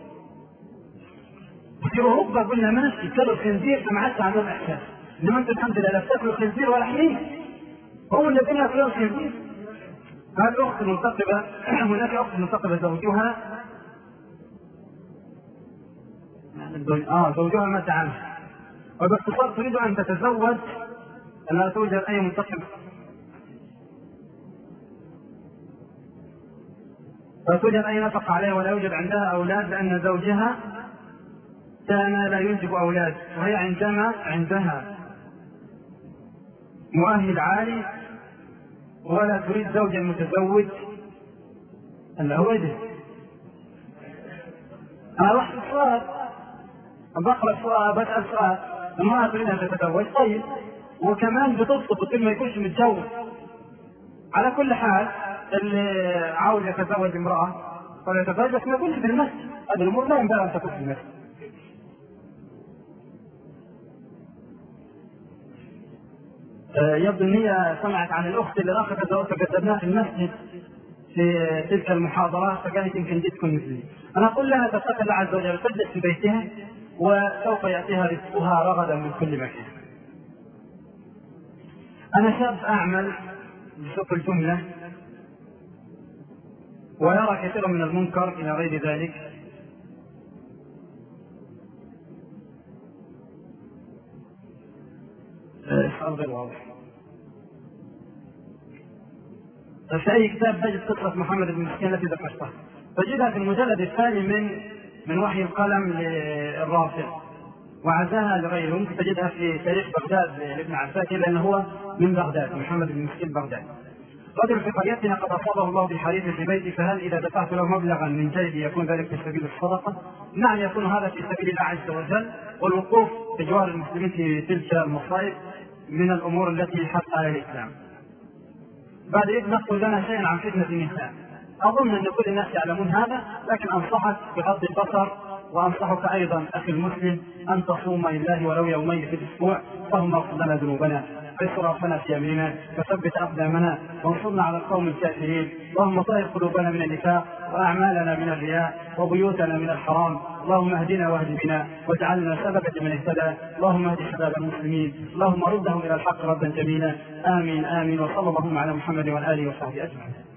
في اوروبا قلنا ماشي كلوا خنزير فما عادش عندهم احساس، انما انت الحمد لله لا بتاكلوا خنزير ولا حمير، هو الذين ياكلون خنزير. هذه اخت منتقبه، هناك اخت منتقبه زوجها اه زوجها مات عنها، وباختصار تريد ان تتزوج، لا توجد اي منتقب لا توجد أي نفقة عليها ولا يوجد عندها أولاد، لأن زوجها كان لا ينجب أولاد، وهي عندما عندها مؤهل عالي ولا تريد زوجا متزوج. ألا هو يجب أنا رحت السؤال بقرأ سؤال بسأل سؤال ما تريد أن تتزوج، طيب وكمان بتطلب وتقول ما يكونش متجوز. على كل حال اللي عاوز يتزوج امرأة ولا يتزوج بس ما يكونش في المسجد، هذه الأمور لا ينبغي أن تكون في المسجد. يبدو أن هي سمعت عن الأخت اللي أخذت زوجها فقدمناها في المسجد في تلك المحاضرات، فكانت يمكن دي تكون مثلي. أنا أقول لها تتقي الله عز وجل تجلس في بيتها وسوف يأتيها رزقها رغدا من كل مكان. أنا شاب أعمل بسوق الجملة ويرى كثيرا من المنكر إلى غير ذلك، السؤال غير واضح. في أي كتاب تجد قصة محمد بن مسكين التي ذكرتها؟ تجدها في المجلد الثاني من من وحي القلم للرافض وعزاها لغيره. ممكن تجدها في تاريخ بغداد لابن عساكر لأنه هو من بغداد، محمد بن مسكين بغداد. رجل في قريتنا قد أصابه الله بحريق في بيتي، فهل إذا دفعت له مبلغا من جيبي يكون ذلك في سبيل الصدقة؟ نعم يكون هذا في سبيل الله عز وجل، والوقوف بجوار المسلمين في تلك المصائب من الأمور التي حث عليها الإسلام. بعد إذ نقول لنا شيئا عن فتنة النساء. أظن أن كل الناس يعلمون هذا، لكن أنصحك بغض البصر، وأنصحك أيضا أخي المسلم أن تصوم لله ولو يومين في الأسبوع. اللهم اغفر لنا ذنوبنا ويسر رأسنا في أمرنا وثبت أقدامنا وانصرنا على القوم الكافرين. اللهم طهر قلوبنا من النفاق وأعمالنا من الرياء وبيوتنا من الحرام اللهم اهدنا واهد بنا واجعلنا سببا لمن اهتدى. اللهم اهد شباب المسلمين، اللهم ردهم الى الحق ردا جميلا. امين امين. وصلى اللهم على محمد وعلى اله وصحبه اجمعين.